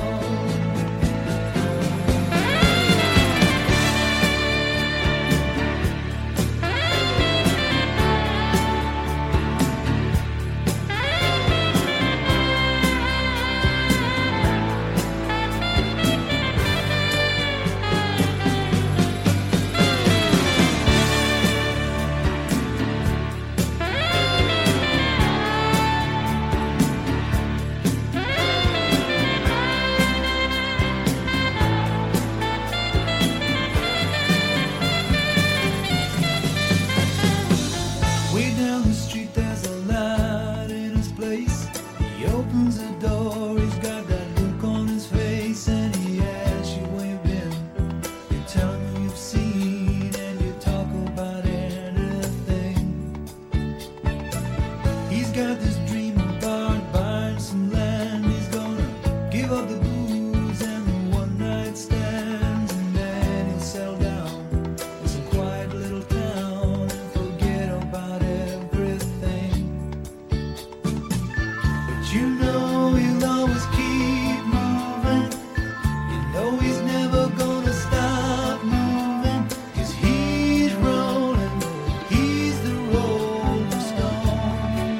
Way down the street there's a light in his place. He opens the door, he's got that look on his face, and he asks you where you've been. You tell him who you've seen, and you talk about anything. He's got this dream about buying some land. He's gonna give up the booze and the one night stands, and then he'll settle down in some quiet little town and forget about everything. But you know he'll always keep moving. You know he's never gonna stop moving, 'cause he's rolling, he's the Rolling Stone.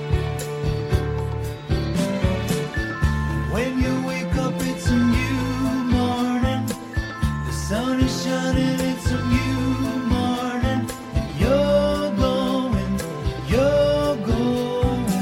When you wake up it's a new morning, the sun is shining, it's a new morning, and you're going home.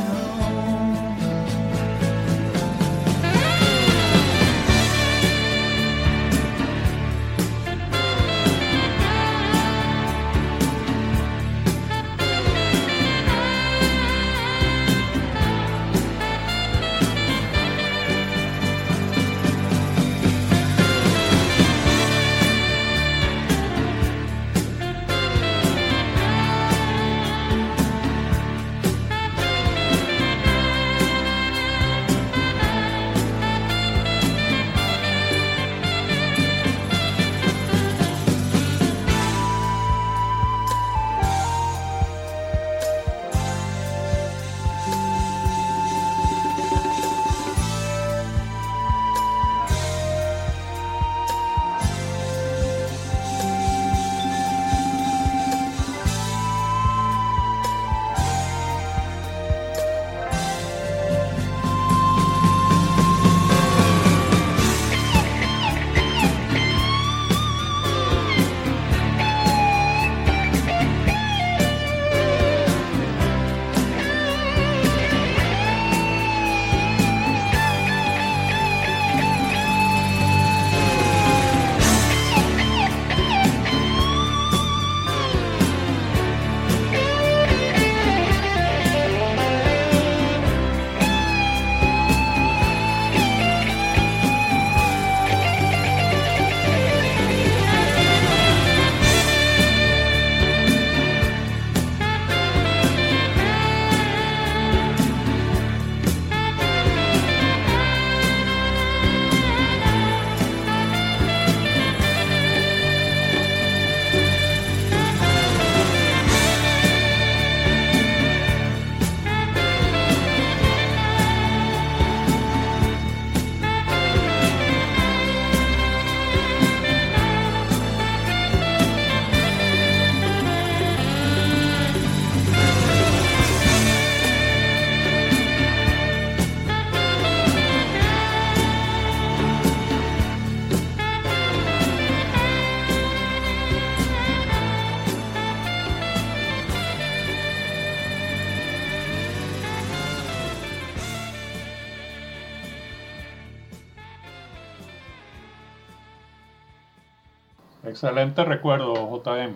Excelente recuerdo, JM.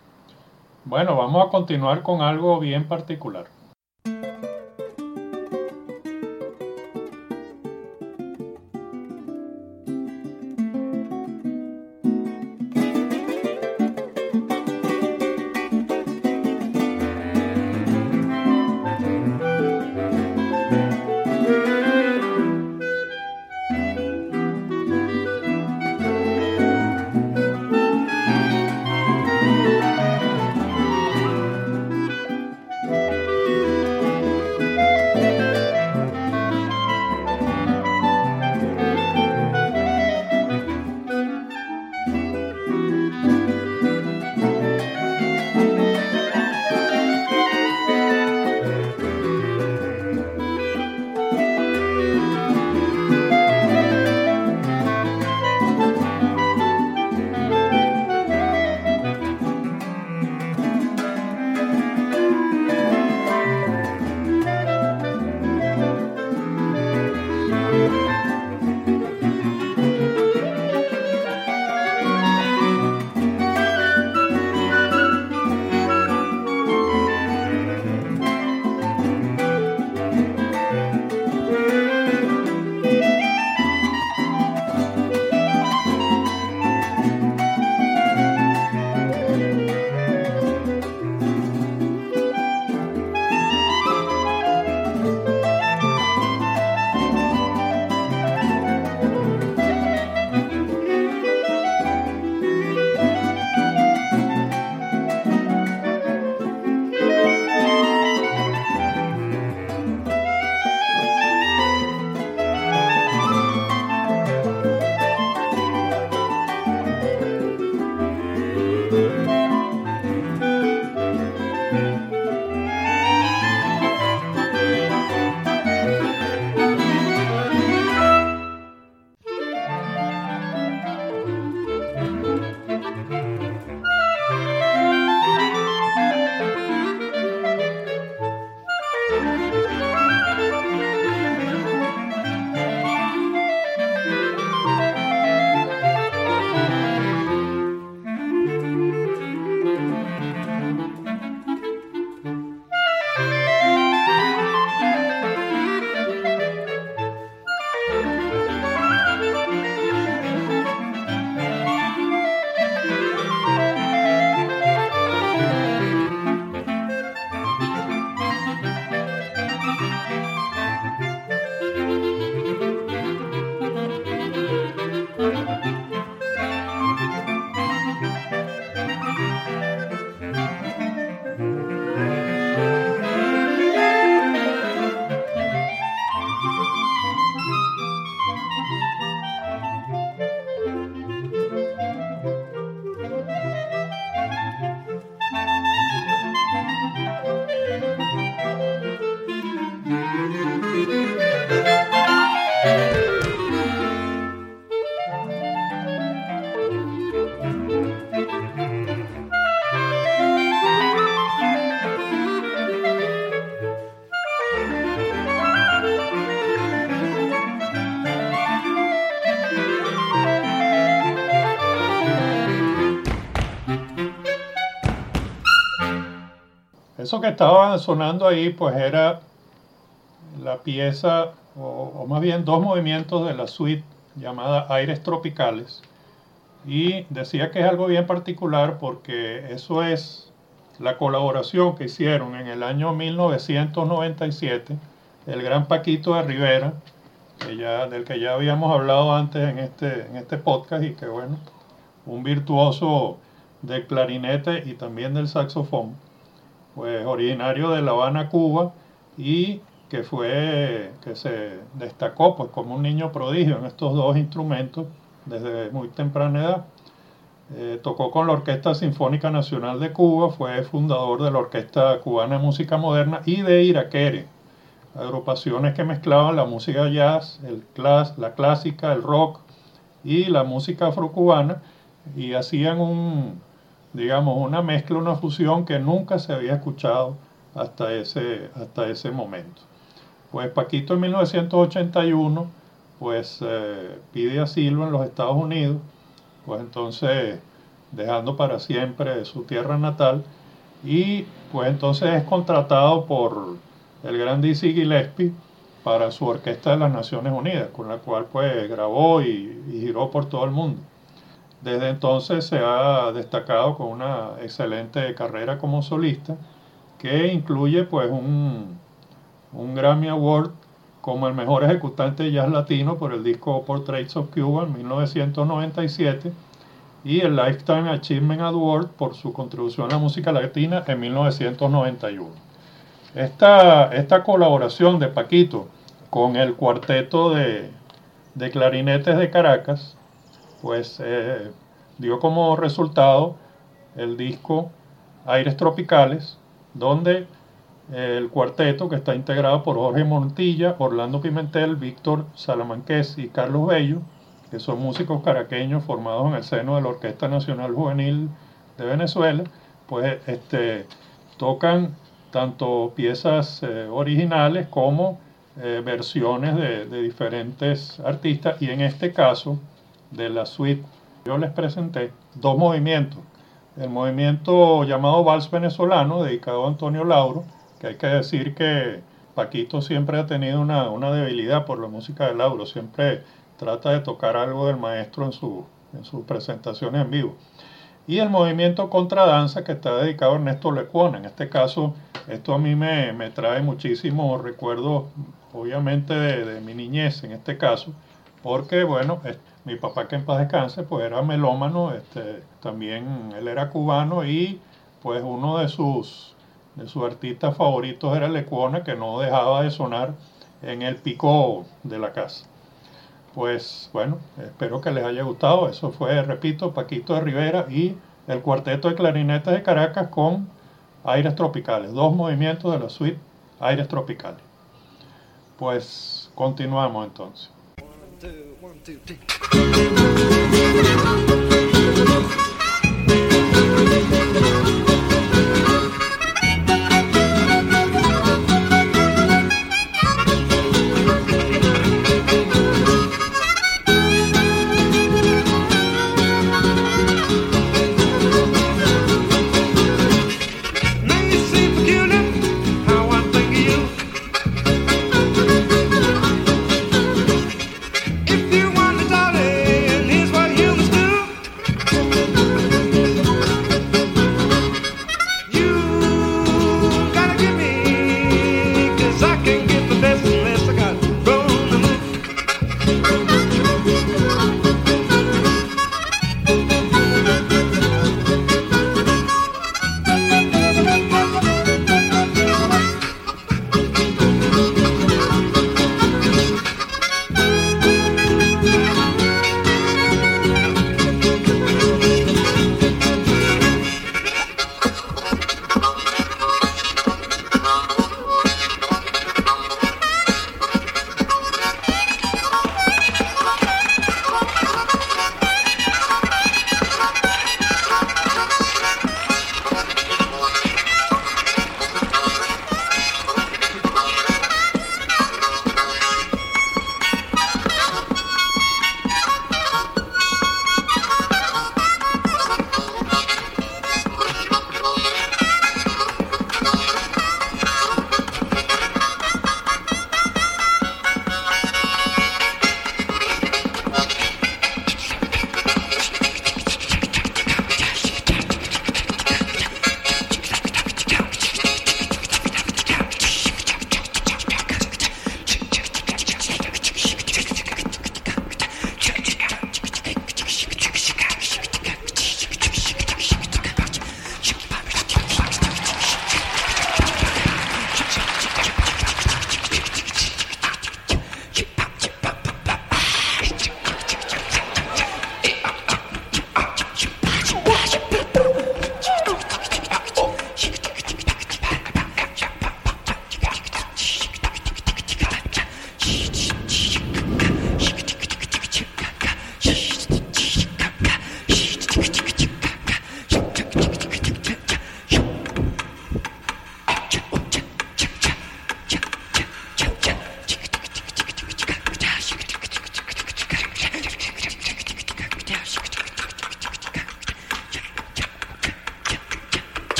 Bueno, vamos a continuar con algo bien particular. Eso que estaba sonando ahí, pues era la pieza, o más bien dos movimientos de la suite llamada Aires Tropicales. Y decía que es algo bien particular porque eso es la colaboración que hicieron en el año 1997 el gran Paquito de Rivera, del que ya habíamos hablado antes en este podcast, y que bueno, un virtuoso del clarinete y también del saxofón, pues originario de La Habana, Cuba, y que se destacó pues como un niño prodigio en estos dos instrumentos desde muy temprana edad. Tocó con la Orquesta Sinfónica Nacional de Cuba, fue fundador de la Orquesta Cubana de Música Moderna y de Iraquere, agrupaciones que mezclaban la música jazz, la clásica, el rock y la música afrocubana, y hacían una mezcla, una fusión que nunca se había escuchado hasta ese momento. Pues Paquito en 1981 pues pide asilo en los Estados Unidos, pues entonces dejando para siempre su tierra natal, y pues entonces es contratado por el gran Dizzy Gillespie para su Orquesta de las Naciones Unidas, con la cual pues grabó y giró por todo el mundo. Desde entonces se ha destacado con una excelente carrera como solista, que incluye pues un Grammy Award como el mejor ejecutante de jazz latino por el disco Portraits of Cuba en 1997, y el Lifetime Achievement Award por su contribución a la música latina en 1991. Esta colaboración de Paquito con el cuarteto de clarinetes de Caracas, pues dio como resultado el disco Aires Tropicales, donde el cuarteto, que está integrado por Jorge Montilla, Orlando Pimentel, Víctor Salamanqués y Carlos Bello, que son músicos caraqueños formados en el seno de la Orquesta Nacional Juvenil de Venezuela, pues tocan tanto piezas originales como versiones de diferentes artistas, y en este caso de la suite yo les presenté dos movimientos. El movimiento llamado Vals Venezolano, dedicado a Antonio Lauro, que hay que decir que Paquito siempre ha tenido una debilidad por la música de Lauro, siempre trata de tocar algo del maestro en sus presentaciones en vivo. Y el movimiento Contradanza, que está dedicado a Ernesto Lecuona. En este caso, esto a mí me trae muchísimos recuerdos, obviamente, de mi niñez en este caso, porque, bueno, mi papá, que en paz descanse, pues era melómano, también él era cubano, y pues uno de sus artistas favoritos era Lecuona, que no dejaba de sonar en el pico de la casa. Pues bueno, espero que les haya gustado. Eso fue, repito, Paquito de Rivera y el cuarteto de clarinetes de Caracas con Aires Tropicales, dos movimientos de la suite Aires Tropicales. Pues continuamos entonces. 1, 2, 3. If you want to, darling, here's what you must do.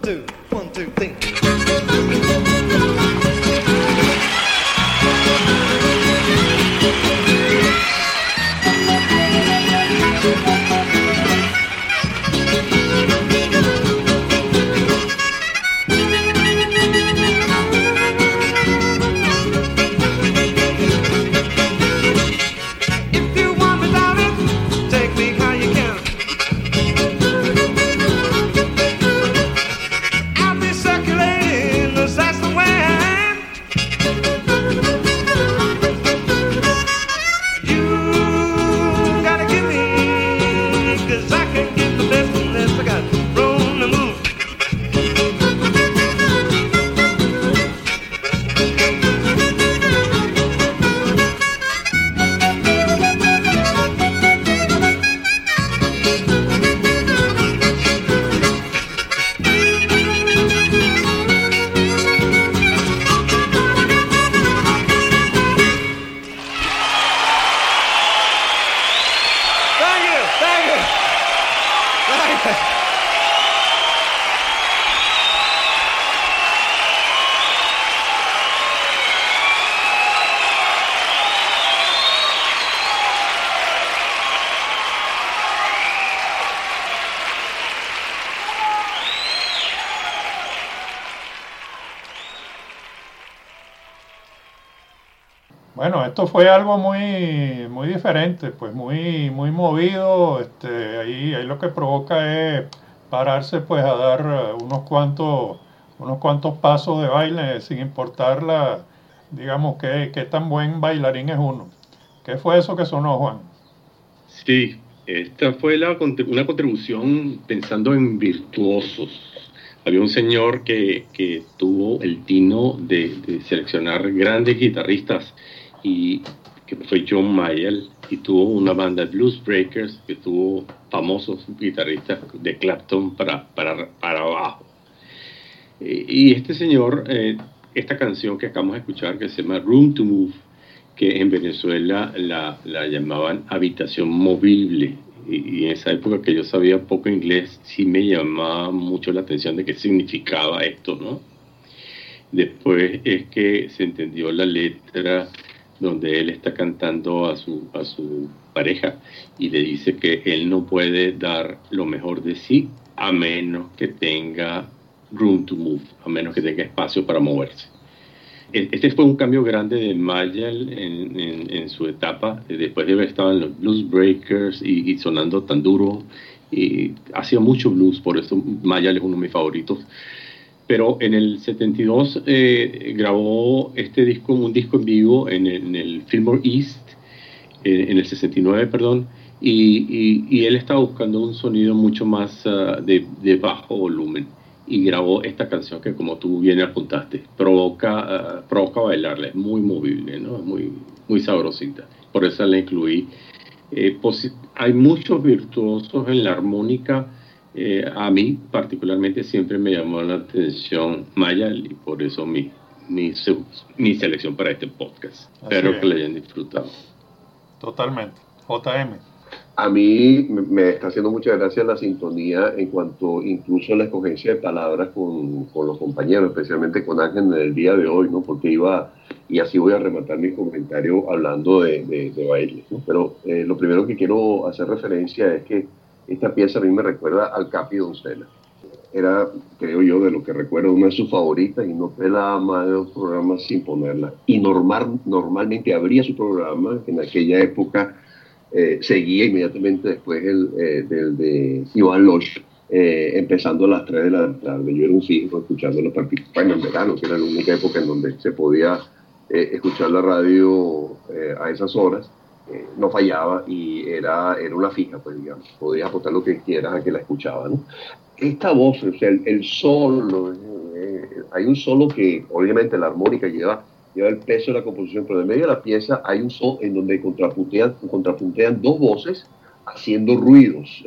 2, 1, 2, 3. Bueno, esto fue algo muy diferente, pues muy movido. Ahí lo que provoca es pararse pues a dar unos cuantos pasos de baile sin importar digamos qué tan buen bailarín es uno. ¿Qué fue eso que sonó, Juan? Sí, esta fue una contribución pensando en virtuosos. Había un señor que tuvo el tino de seleccionar grandes guitarristas, y que fue John Mayall, y tuvo una banda Blues Breakers que tuvo famosos guitarristas de Clapton para abajo. Y este señor, esta canción que acabamos de escuchar, que se llama Room to Move, que en Venezuela la llamaban habitación movible, y en esa época que yo sabía poco inglés, sí me llamaba mucho la atención de qué significaba esto, ¿no? Después es que se entendió la letra, donde él está cantando a su pareja y le dice que él no puede dar lo mejor de sí a menos que tenga room to move, a menos que tenga espacio para moverse. Este fue un cambio grande de Mayall en su etapa, después de haber estado en los Blues Breakers y sonando tan duro, y hacía mucho blues, por eso Mayall es uno de mis favoritos. Pero en el 72 grabó un disco en vivo en el Fillmore East, en el 69, perdón, y él estaba buscando un sonido mucho más de bajo volumen, y grabó esta canción que, como tú bien apuntaste, provoca bailarla, es muy movible, ¿no? Muy sabrosita, por eso la incluí. Hay muchos virtuosos en la armónica. A mí particularmente siempre me llamó la atención Mayall, y por eso mi selección para este podcast. Espero que lo hayan disfrutado. Totalmente. JM. A mí me está haciendo mucha gracia la sintonía en cuanto incluso a la escogencia de palabras con los compañeros, especialmente con Ángel en el día de hoy, ¿no? Porque y así voy a rematar mi comentario hablando de baile, ¿no? Pero lo primero que quiero hacer referencia es que esta pieza a mí me recuerda al Capi Doncella. Era, creo yo, de lo que recuerdo, una de sus favoritas, y no pelaba más de los programas sin ponerla. Y normalmente abría su programa, que en aquella época seguía inmediatamente después del de Iván Losh, empezando a las 3 de la tarde. Yo era un fijo escuchándolo, bueno, en verano, que era la única época en donde se podía escuchar la radio a esas horas. No fallaba, y era una fija, pues, digamos, podías apostar lo que quieras a que la escuchaba, ¿no? Esta voz, o sea, el solo, hay un solo que obviamente la armónica lleva el peso de la composición, pero en medio de la pieza hay un solo en donde contrapuntean dos voces haciendo ruidos.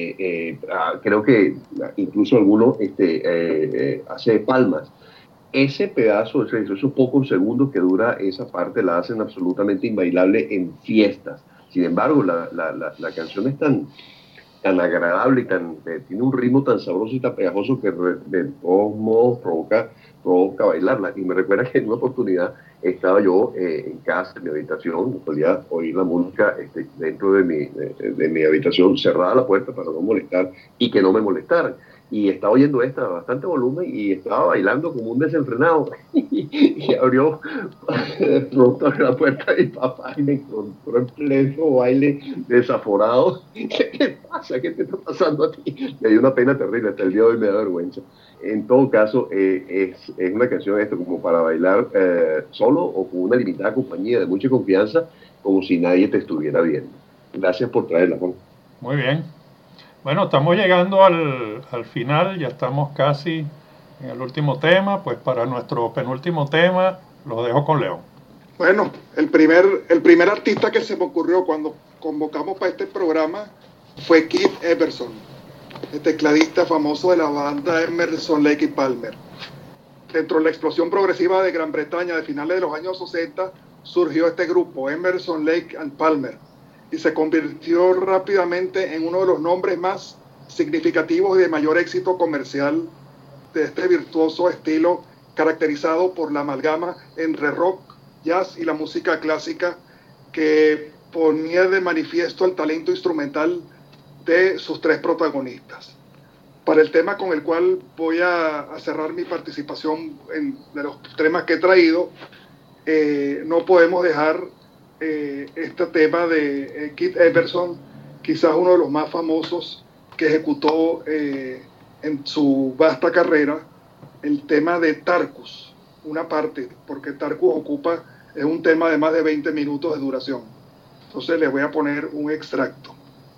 Creo que incluso alguno hace palmas. Ese pedazo, esos pocos segundos que dura esa parte, la hacen absolutamente inbailable en fiestas. Sin embargo, la canción es tan agradable y tiene un ritmo tan sabroso y tan pegajoso que de todos modos provoca bailarla. Y me recuerda que en una oportunidad estaba yo en casa, en mi habitación, podía oír la música dentro de mi habitación, cerrada la puerta para no molestar y que no me molestaran. Y estaba oyendo esta a bastante volumen y estaba bailando como un desenfrenado. Y abrió de pronto la puerta de mi papá y me encontró en pleno baile desaforado. ¿Qué pasa? ¿Qué te está pasando a ti? Me dio una pena terrible, hasta el día de hoy me da vergüenza. En todo caso, es una canción como para bailar solo o con una limitada compañía de mucha confianza, como si nadie te estuviera viendo. Gracias por traerla, Juan. Muy bien. Bueno, estamos llegando al final, ya estamos casi en el último tema, pues para nuestro penúltimo tema lo dejo con León. Bueno, el primer artista que se me ocurrió cuando convocamos para este programa fue Keith Emerson, el tecladista famoso de la banda Emerson, Lake y Palmer. Dentro de la explosión progresiva de Gran Bretaña de finales de los años 60 surgió este grupo, Emerson, Lake and Palmer, y se convirtió rápidamente en uno de los nombres más significativos y de mayor éxito comercial de este virtuoso estilo caracterizado por la amalgama entre rock, jazz y la música clásica, que ponía de manifiesto el talento instrumental de sus tres protagonistas. Para el tema con el cual voy a cerrar mi participación de los temas que he traído, no podemos dejar este tema de Keith Emerson, quizás uno de los más famosos que ejecutó en su vasta carrera, el tema de Tarkus, una parte, porque Tarkus es un tema de más de 20 minutos de duración. Entonces les voy a poner un extracto.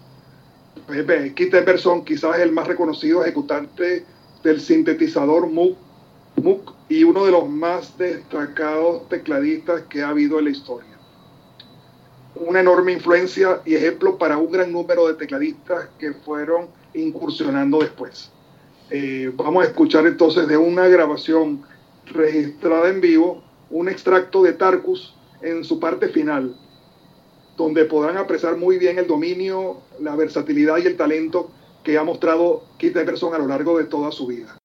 Keith Emerson quizás es el más reconocido ejecutante del sintetizador Moog y uno de los más destacados tecladistas que ha habido en la historia. Una enorme influencia y ejemplo para un gran número de tecladistas que fueron incursionando después. Vamos a escuchar entonces de una grabación registrada en vivo un extracto de Tarkus en su parte final, donde podrán apreciar muy bien el dominio, la versatilidad y el talento que ha mostrado Keith Emerson a lo largo de toda su vida.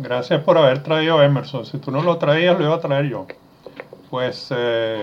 gracias por haber traído a Emerson. Si tú no lo traías, lo iba a traer yo. Pues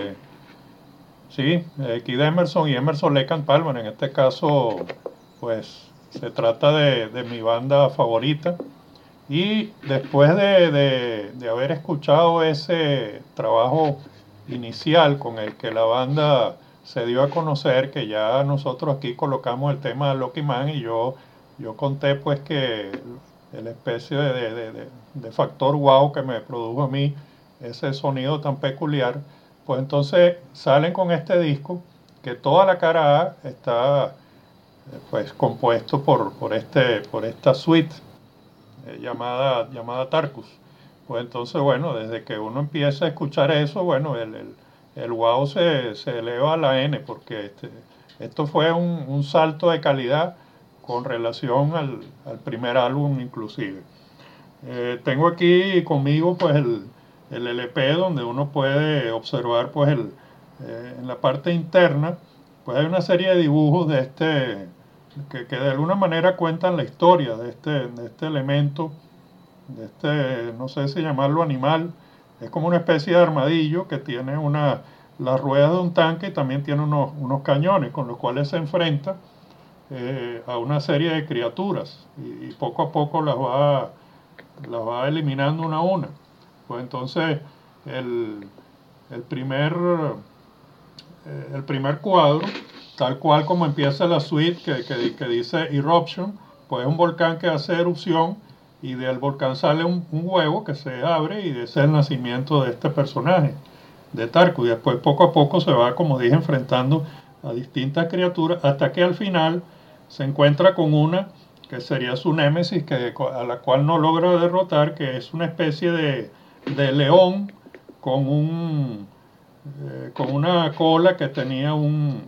sí, Keith Emerson y Emerson Lake and Palmer. En este caso, pues se trata de mi banda favorita. Y después de haber escuchado ese trabajo inicial con el que la banda se dio a conocer, que ya nosotros aquí colocamos el tema de Lucky Man, y yo conté pues que la especie de factor wow que me produjo a mí ese sonido tan peculiar, pues entonces salen con este disco que toda la cara A está pues compuesto por esta suite llamada Tarkus. Pues entonces, bueno, desde que uno empieza a escuchar eso, bueno, el wow se eleva a la N, porque esto fue un salto de calidad con relación al primer álbum inclusive. Tengo aquí conmigo pues el LP, donde uno puede observar pues en la parte interna pues hay una serie de dibujos de que de alguna manera cuentan la historia de este elemento, no sé si llamarlo animal. Es como una especie de armadillo que tiene las ruedas de un tanque y también tiene unos cañones con los cuales se enfrenta a una serie de criaturas y poco a poco las va eliminando una a una. Pues entonces el primer cuadro, tal cual como empieza la suite que dice Eruption, pues es un volcán que hace erupción y del volcán sale un huevo que se abre, y ese es el nacimiento de este personaje, de Tarkus. Y después poco a poco se va, como dije, enfrentando a distintas criaturas hasta que al final se encuentra con una que sería su némesis, a la cual no logra derrotar, que es una especie de león con una cola que tenía un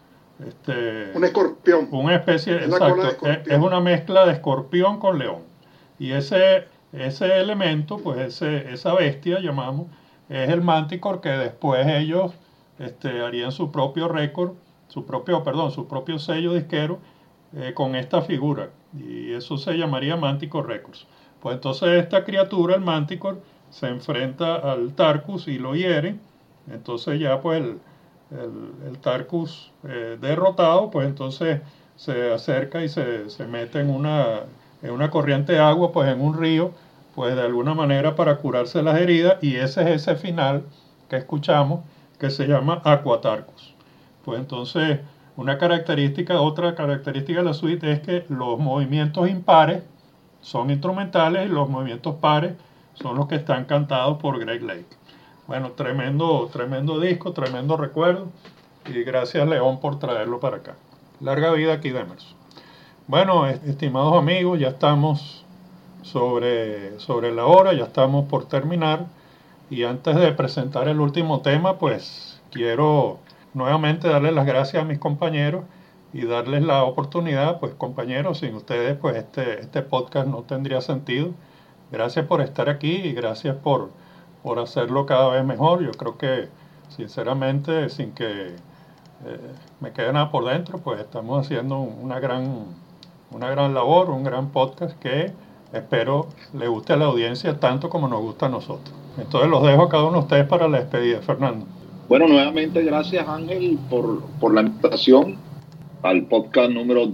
escorpión. Una especie, Es exacto, es una mezcla de escorpión con león. Y ese elemento, pues esa bestia, llamamos, es el Manticore, que después ellos harían su propio récord, su propio sello disquero con esta figura. Y eso se llamaría Manticore Records. Pues entonces esta criatura, el Manticore, se enfrenta al Tarkus y lo hiere. Entonces ya pues el Tarkus derrotado, pues entonces se acerca y se mete en una corriente de agua, pues en un río, pues de alguna manera para curarse las heridas, y ese es ese final que escuchamos, que se llama Aqua Tarkus. Pues entonces otra característica de la suite es que los movimientos impares son instrumentales y los movimientos pares son los que están cantados por Greg Lake. Bueno, tremendo disco, tremendo recuerdo, y gracias León por traerlo para acá. Larga vida aquí de Emerson. Bueno, estimados amigos, ya estamos sobre la hora, ya estamos por terminar, y antes de presentar el último tema, pues quiero nuevamente darles las gracias a mis compañeros y darles la oportunidad, pues compañeros, sin ustedes pues este podcast no tendría sentido. Gracias por estar aquí y gracias por hacerlo cada vez mejor. Yo creo que sinceramente, sin que me quede nada por dentro, pues estamos haciendo una gran labor, un gran podcast que espero le guste a la audiencia tanto como nos gusta a nosotros. Entonces los dejo a cada uno de ustedes para la despedida. Fernando. Bueno, nuevamente gracias Ángel por la invitación al podcast número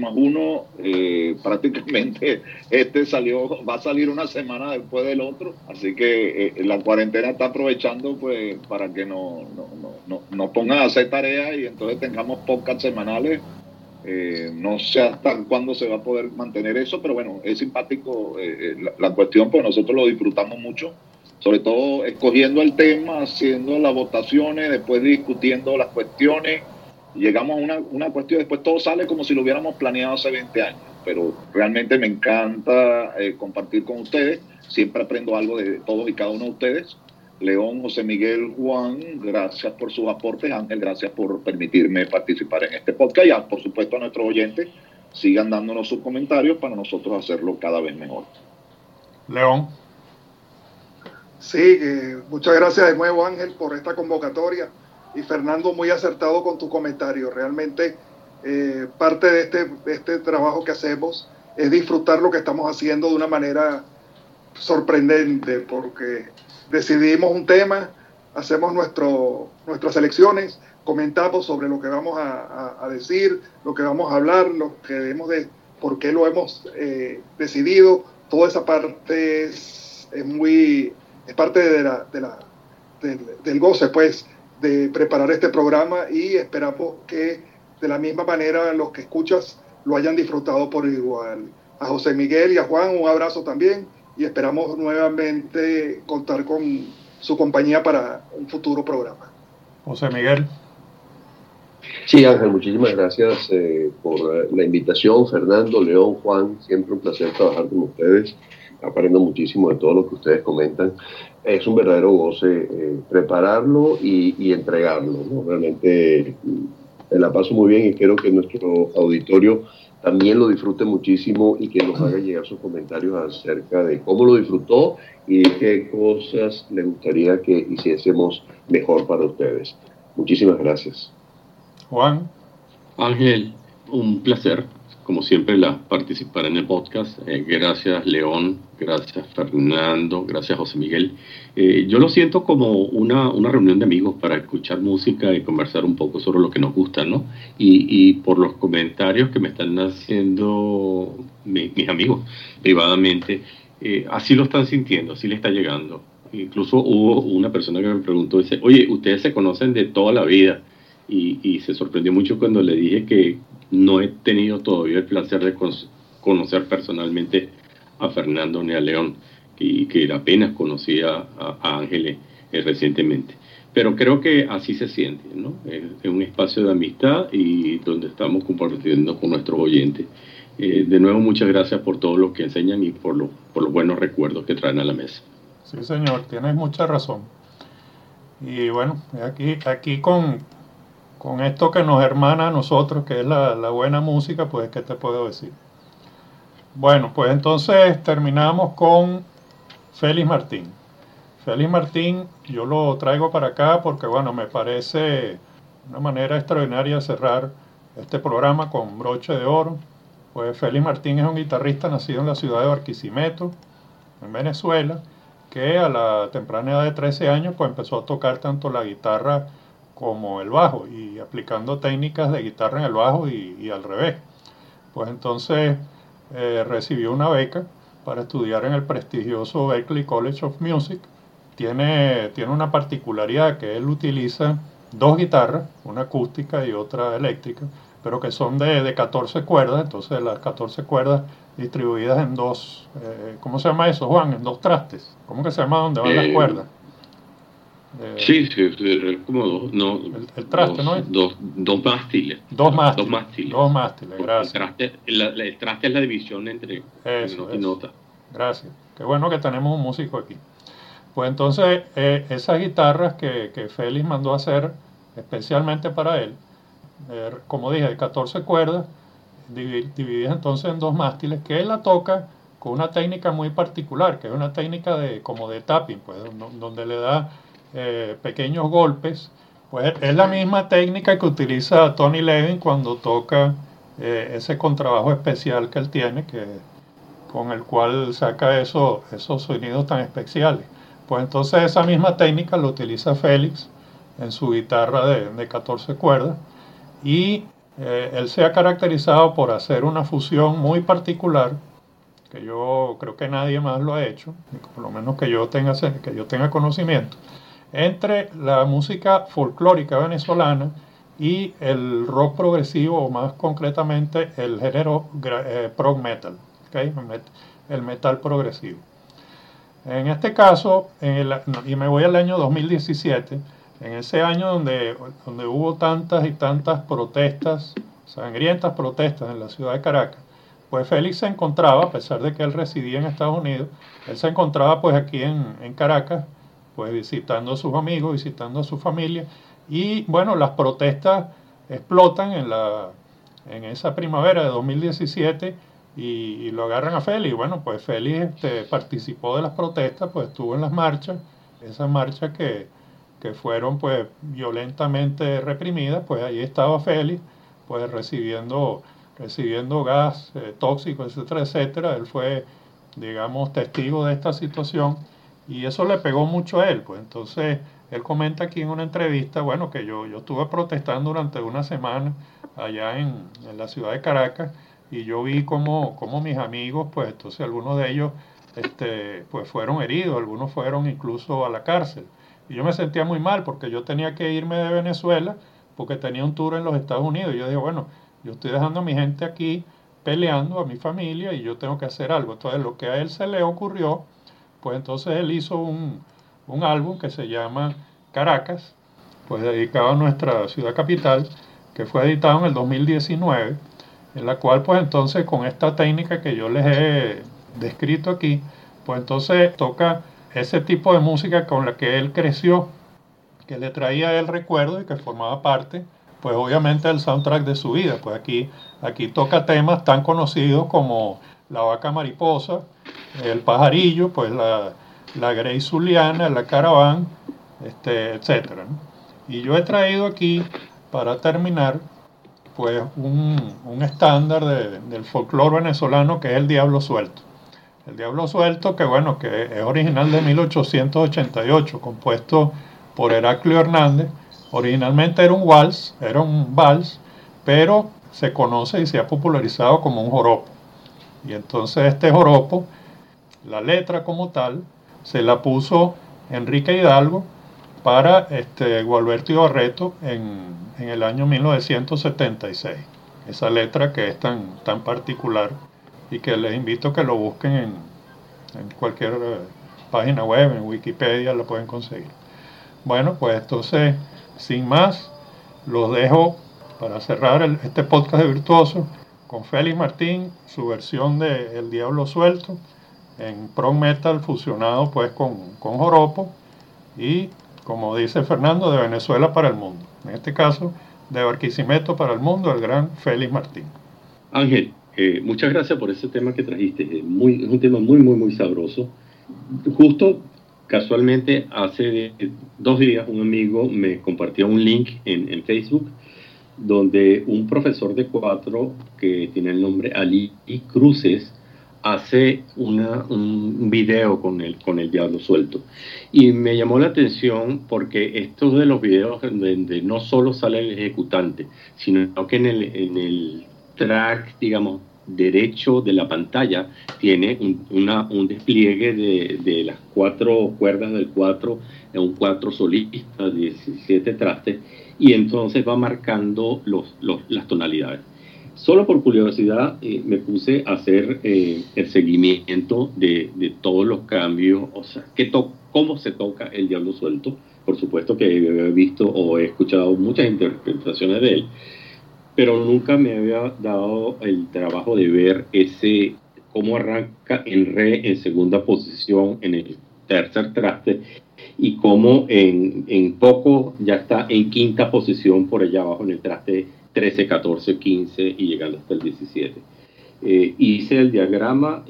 12+1. Prácticamente va a salir una semana después del otro, así que la cuarentena está aprovechando pues para que nos pongan a hacer tareas y entonces tengamos podcasts semanales. No sé hasta cuándo se va a poder mantener eso, pero bueno, es simpático la cuestión, pues nosotros lo disfrutamos mucho, sobre todo escogiendo el tema, haciendo las votaciones, después discutiendo las cuestiones. Llegamos a una cuestión, después todo sale como si lo hubiéramos planeado hace 20 años, pero realmente me encanta compartir con ustedes, siempre aprendo algo de todos y cada uno de ustedes. León, José Miguel, Juan, gracias por sus aportes. Ángel, gracias por permitirme participar en este podcast. Y por supuesto a nuestros oyentes, sigan dándonos sus comentarios para nosotros hacerlo cada vez mejor. León. Sí, muchas gracias de nuevo Ángel por esta convocatoria, y Fernando, muy acertado con tu comentario. Realmente parte de este trabajo que hacemos es disfrutar lo que estamos haciendo de una manera sorprendente, porque decidimos un tema, hacemos nuestras elecciones, comentamos sobre lo que vamos a decir, lo que vamos a hablar, lo que debemos de, por qué lo hemos decidido. Toda esa parte es parte del goce, pues, de preparar este programa, y esperamos que de la misma manera los que escuchas lo hayan disfrutado por igual. A José Miguel y a Juan un abrazo también, y esperamos nuevamente contar con su compañía para un futuro programa. José Miguel. Sí, Ángel, muchísimas gracias por la invitación. Fernando, León, Juan, siempre un placer trabajar con ustedes. Aprendo muchísimo de todo lo que ustedes comentan. Es un verdadero goce prepararlo y entregarlo, ¿no? Realmente me la paso muy bien y espero que nuestro auditorio también lo disfrute muchísimo y que nos haga llegar sus comentarios acerca de cómo lo disfrutó y de qué cosas le gustaría que hiciésemos mejor para ustedes. Muchísimas gracias. Juan. Ángel, un placer, como siempre, participar en el podcast. Gracias, León, gracias, Fernando, gracias, José Miguel. Yo lo siento como una reunión de amigos para escuchar música y conversar un poco sobre lo que nos gusta, ¿no? Y por los comentarios que me están haciendo mis amigos privadamente, así lo están sintiendo, así le está llegando. Incluso hubo una persona que me preguntó, dice, oye, ustedes se conocen de toda la vida. Y se sorprendió mucho cuando le dije que no he tenido todavía el placer de conocer personalmente a Fernando ni a León, y que apenas conocí a Ángeles recientemente. Pero creo que así se siente, ¿no? Es un espacio de amistad y donde estamos compartiendo con nuestros oyentes. De nuevo, muchas gracias por todo lo que enseñan y por los buenos recuerdos que traen a la mesa. Sí, señor, tienes mucha razón. Y bueno, aquí con esto que nos hermana a nosotros, que es la buena música, pues, ¿qué te puedo decir? Bueno, pues entonces terminamos con Félix Martín. Félix Martín, yo lo traigo para acá porque, bueno, me parece una manera extraordinaria de cerrar este programa con broche de oro. Pues Félix Martín es un guitarrista nacido en la ciudad de Barquisimeto, en Venezuela, que a la temprana edad de 13 años, pues empezó a tocar tanto la guitarra como el bajo, y aplicando técnicas de guitarra en el bajo y al revés. Pues entonces recibió una beca para estudiar en el prestigioso Berklee College of Music. Tiene una particularidad, que él utiliza dos guitarras, una acústica y otra eléctrica, pero que son de 14 cuerdas, entonces las 14 cuerdas distribuidas en dos, ¿cómo se llama eso, Juan? En dos trastes. ¿Cómo que se llama donde van las cuerdas? Sí, como el traste, ¿no es? Dos mástiles. Dos mástiles, gracias. El traste es la división entre nota y nota. Gracias. Qué bueno que tenemos un músico aquí. Pues entonces, esas guitarras que Félix mandó a hacer especialmente para él, como dije, de 14 cuerdas, divididas entonces en dos mástiles, que él la toca con una técnica muy particular, que es una técnica como de tapping, pues, donde le da pequeños golpes. Pues es la misma técnica que utiliza Tony Levin cuando toca ese contrabajo especial que él tiene, con el cual saca esos sonidos tan especiales. Pues entonces esa misma técnica la utiliza Félix en su guitarra de 14 cuerdas, y él se ha caracterizado por hacer una fusión muy particular, que yo creo que nadie más lo ha hecho, por lo menos que yo tenga conocimiento, entre la música folclórica venezolana y el rock progresivo, o más concretamente el género prog metal, ¿okay? El metal progresivo. En este caso, y me voy al año 2017, en ese año donde hubo tantas y tantas protestas, sangrientas protestas en la ciudad de Caracas, pues Félix se encontraba, a pesar de que él residía en Estados Unidos, él se encontraba pues aquí en Caracas, pues visitando a sus amigos, visitando a su familia, y bueno, las protestas explotan en esa primavera de 2017 y lo agarran a Félix. Bueno, pues Félix participó de las protestas, pues estuvo en las marchas, esas marchas que fueron pues violentamente reprimidas, pues ahí estaba Félix, pues recibiendo gas tóxico, etcétera, etcétera. Él fue digamos, testigo de esta situación, y eso le pegó mucho a él. Pues entonces él comenta aquí en una entrevista, bueno, que yo estuve protestando durante una semana allá en la ciudad de Caracas, y yo vi como mis amigos, pues entonces algunos de ellos pues fueron heridos, algunos fueron incluso a la cárcel. Y yo me sentía muy mal porque yo tenía que irme de Venezuela porque tenía un tour en los Estados Unidos. Y yo dije, bueno, yo estoy dejando a mi gente aquí peleando, a mi familia, y yo tengo que hacer algo. Entonces lo que a él se le ocurrió, pues entonces él hizo un álbum que se llama Caracas, pues dedicado a nuestra ciudad capital, que fue editado en el 2019, en la cual pues entonces con esta técnica que yo les he descrito aquí, pues entonces toca ese tipo de música con la que él creció, que le traía a él recuerdos y que formaba parte, pues obviamente del soundtrack de su vida. Pues aquí toca temas tan conocidos como La Vaca Mariposa, El Pajarillo, pues la Grey Zuliana, La Caravana, etcétera, ¿no? Y yo he traído aquí, para terminar, pues un estándar del folclore venezolano, que es El Diablo Suelto. El Diablo Suelto, que bueno, que es original de 1888, compuesto por Heraclio Hernández. Originalmente era un vals, pero se conoce y se ha popularizado como un joropo. Y entonces este joropo, la letra como tal, se la puso Enrique Hidalgo para Gualberto Ibarreto en el año 1976. Esa letra que es tan particular, y que les invito a que lo busquen en cualquier página web, en Wikipedia la pueden conseguir. Bueno, pues entonces, sin más, los dejo para cerrar este podcast de Virtuoso con Félix Martín, su versión de El Diablo Suelto, en prog metal fusionado pues con joropo, y como dice Fernando, de Venezuela para el mundo. En este caso, de Barquisimeto para el mundo, el gran Félix Martín. Ángel, muchas gracias por ese tema que trajiste. Es un tema muy sabroso. Justo, casualmente, hace 2 días un amigo me compartió un link en Facebook, donde un profesor de 4 que tiene el nombre Ali Cruces hace un video con el Diablo Suelto, y me llamó la atención porque estos de los videos donde no solo sale el ejecutante, sino que en el track, digamos, derecho de la pantalla tiene un despliegue de las 4 cuerdas del 4, un 4 solista, 17 trastes, y entonces va marcando las tonalidades. Solo por curiosidad me puse a hacer el seguimiento de todos los cambios, o sea, cómo se toca el Diablo Suelto. Por supuesto que he visto o he escuchado muchas interpretaciones de él, pero nunca me había dado el trabajo de ver cómo arranca en re en segunda posición en el tercer traste, y cómo en poco ya está en quinta posición por allá abajo en el traste 13, 14, 15 y llegando hasta el 17. Hice el diagrama,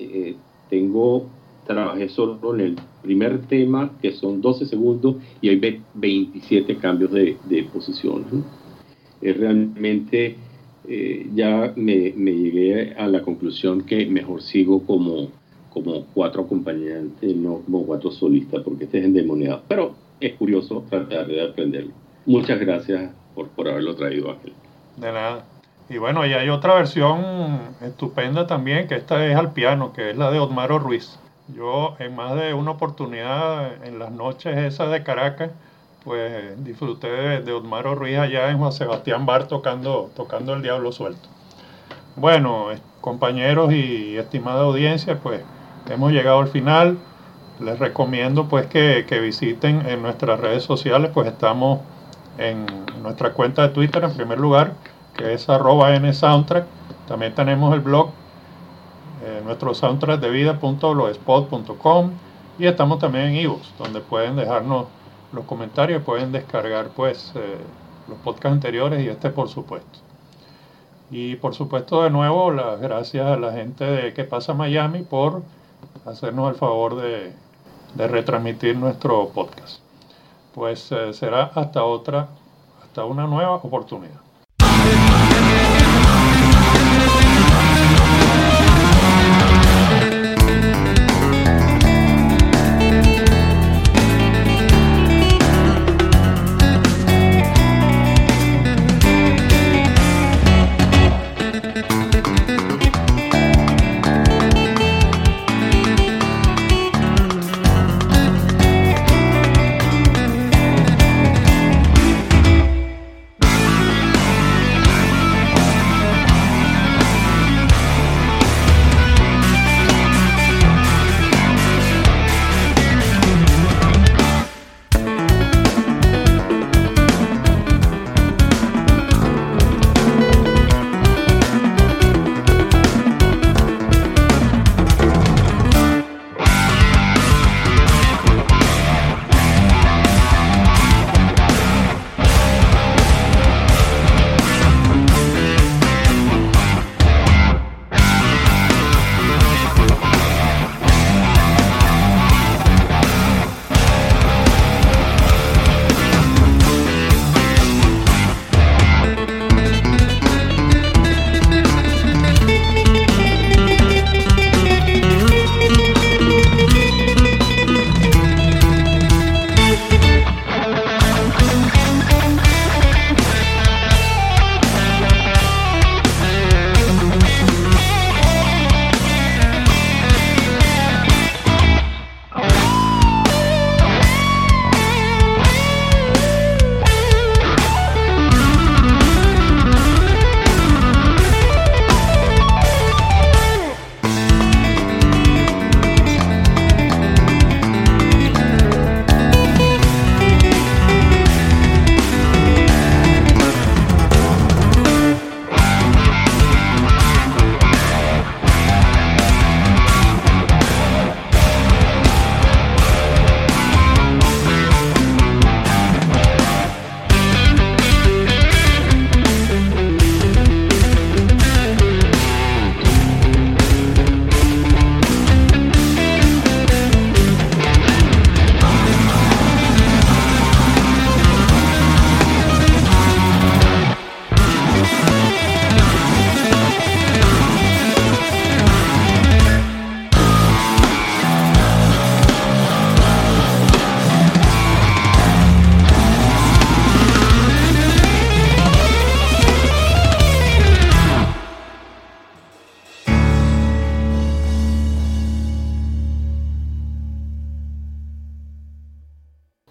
trabajé solo en el primer tema, que son 12 segundos, y hay 27 cambios de posición, ¿no? Realmente ya me llegué a la conclusión que mejor sigo como 4 acompañantes, no como 4 solistas, porque este es endemoniado. Pero es curioso tratar de aprenderlo. Muchas gracias por haberlo traído, Ángel. De nada. Y bueno, y hay otra versión estupenda también, que esta es al piano, que es la de Otmaro Ruiz. Yo en más de una oportunidad en las noches esas de Caracas, pues disfruté de Otmaro Ruiz allá en Juan Sebastián Bar tocando el Diablo Suelto. Bueno, compañeros y estimada audiencia, pues hemos llegado al final. Les recomiendo pues que visiten en nuestras redes sociales, pues estamos en nuestra cuenta de Twitter en primer lugar, que es @nsoundtrack. También tenemos el blog, nuestro soundtrack de vida.blogspot.com, y estamos también en iVoox, donde pueden dejarnos los comentarios, pueden descargar pues los podcasts anteriores y por supuesto. Y por supuesto, de nuevo, las gracias a la gente de Que Pasa Miami por hacernos el favor de retransmitir nuestro podcast. Pues será hasta una nueva oportunidad.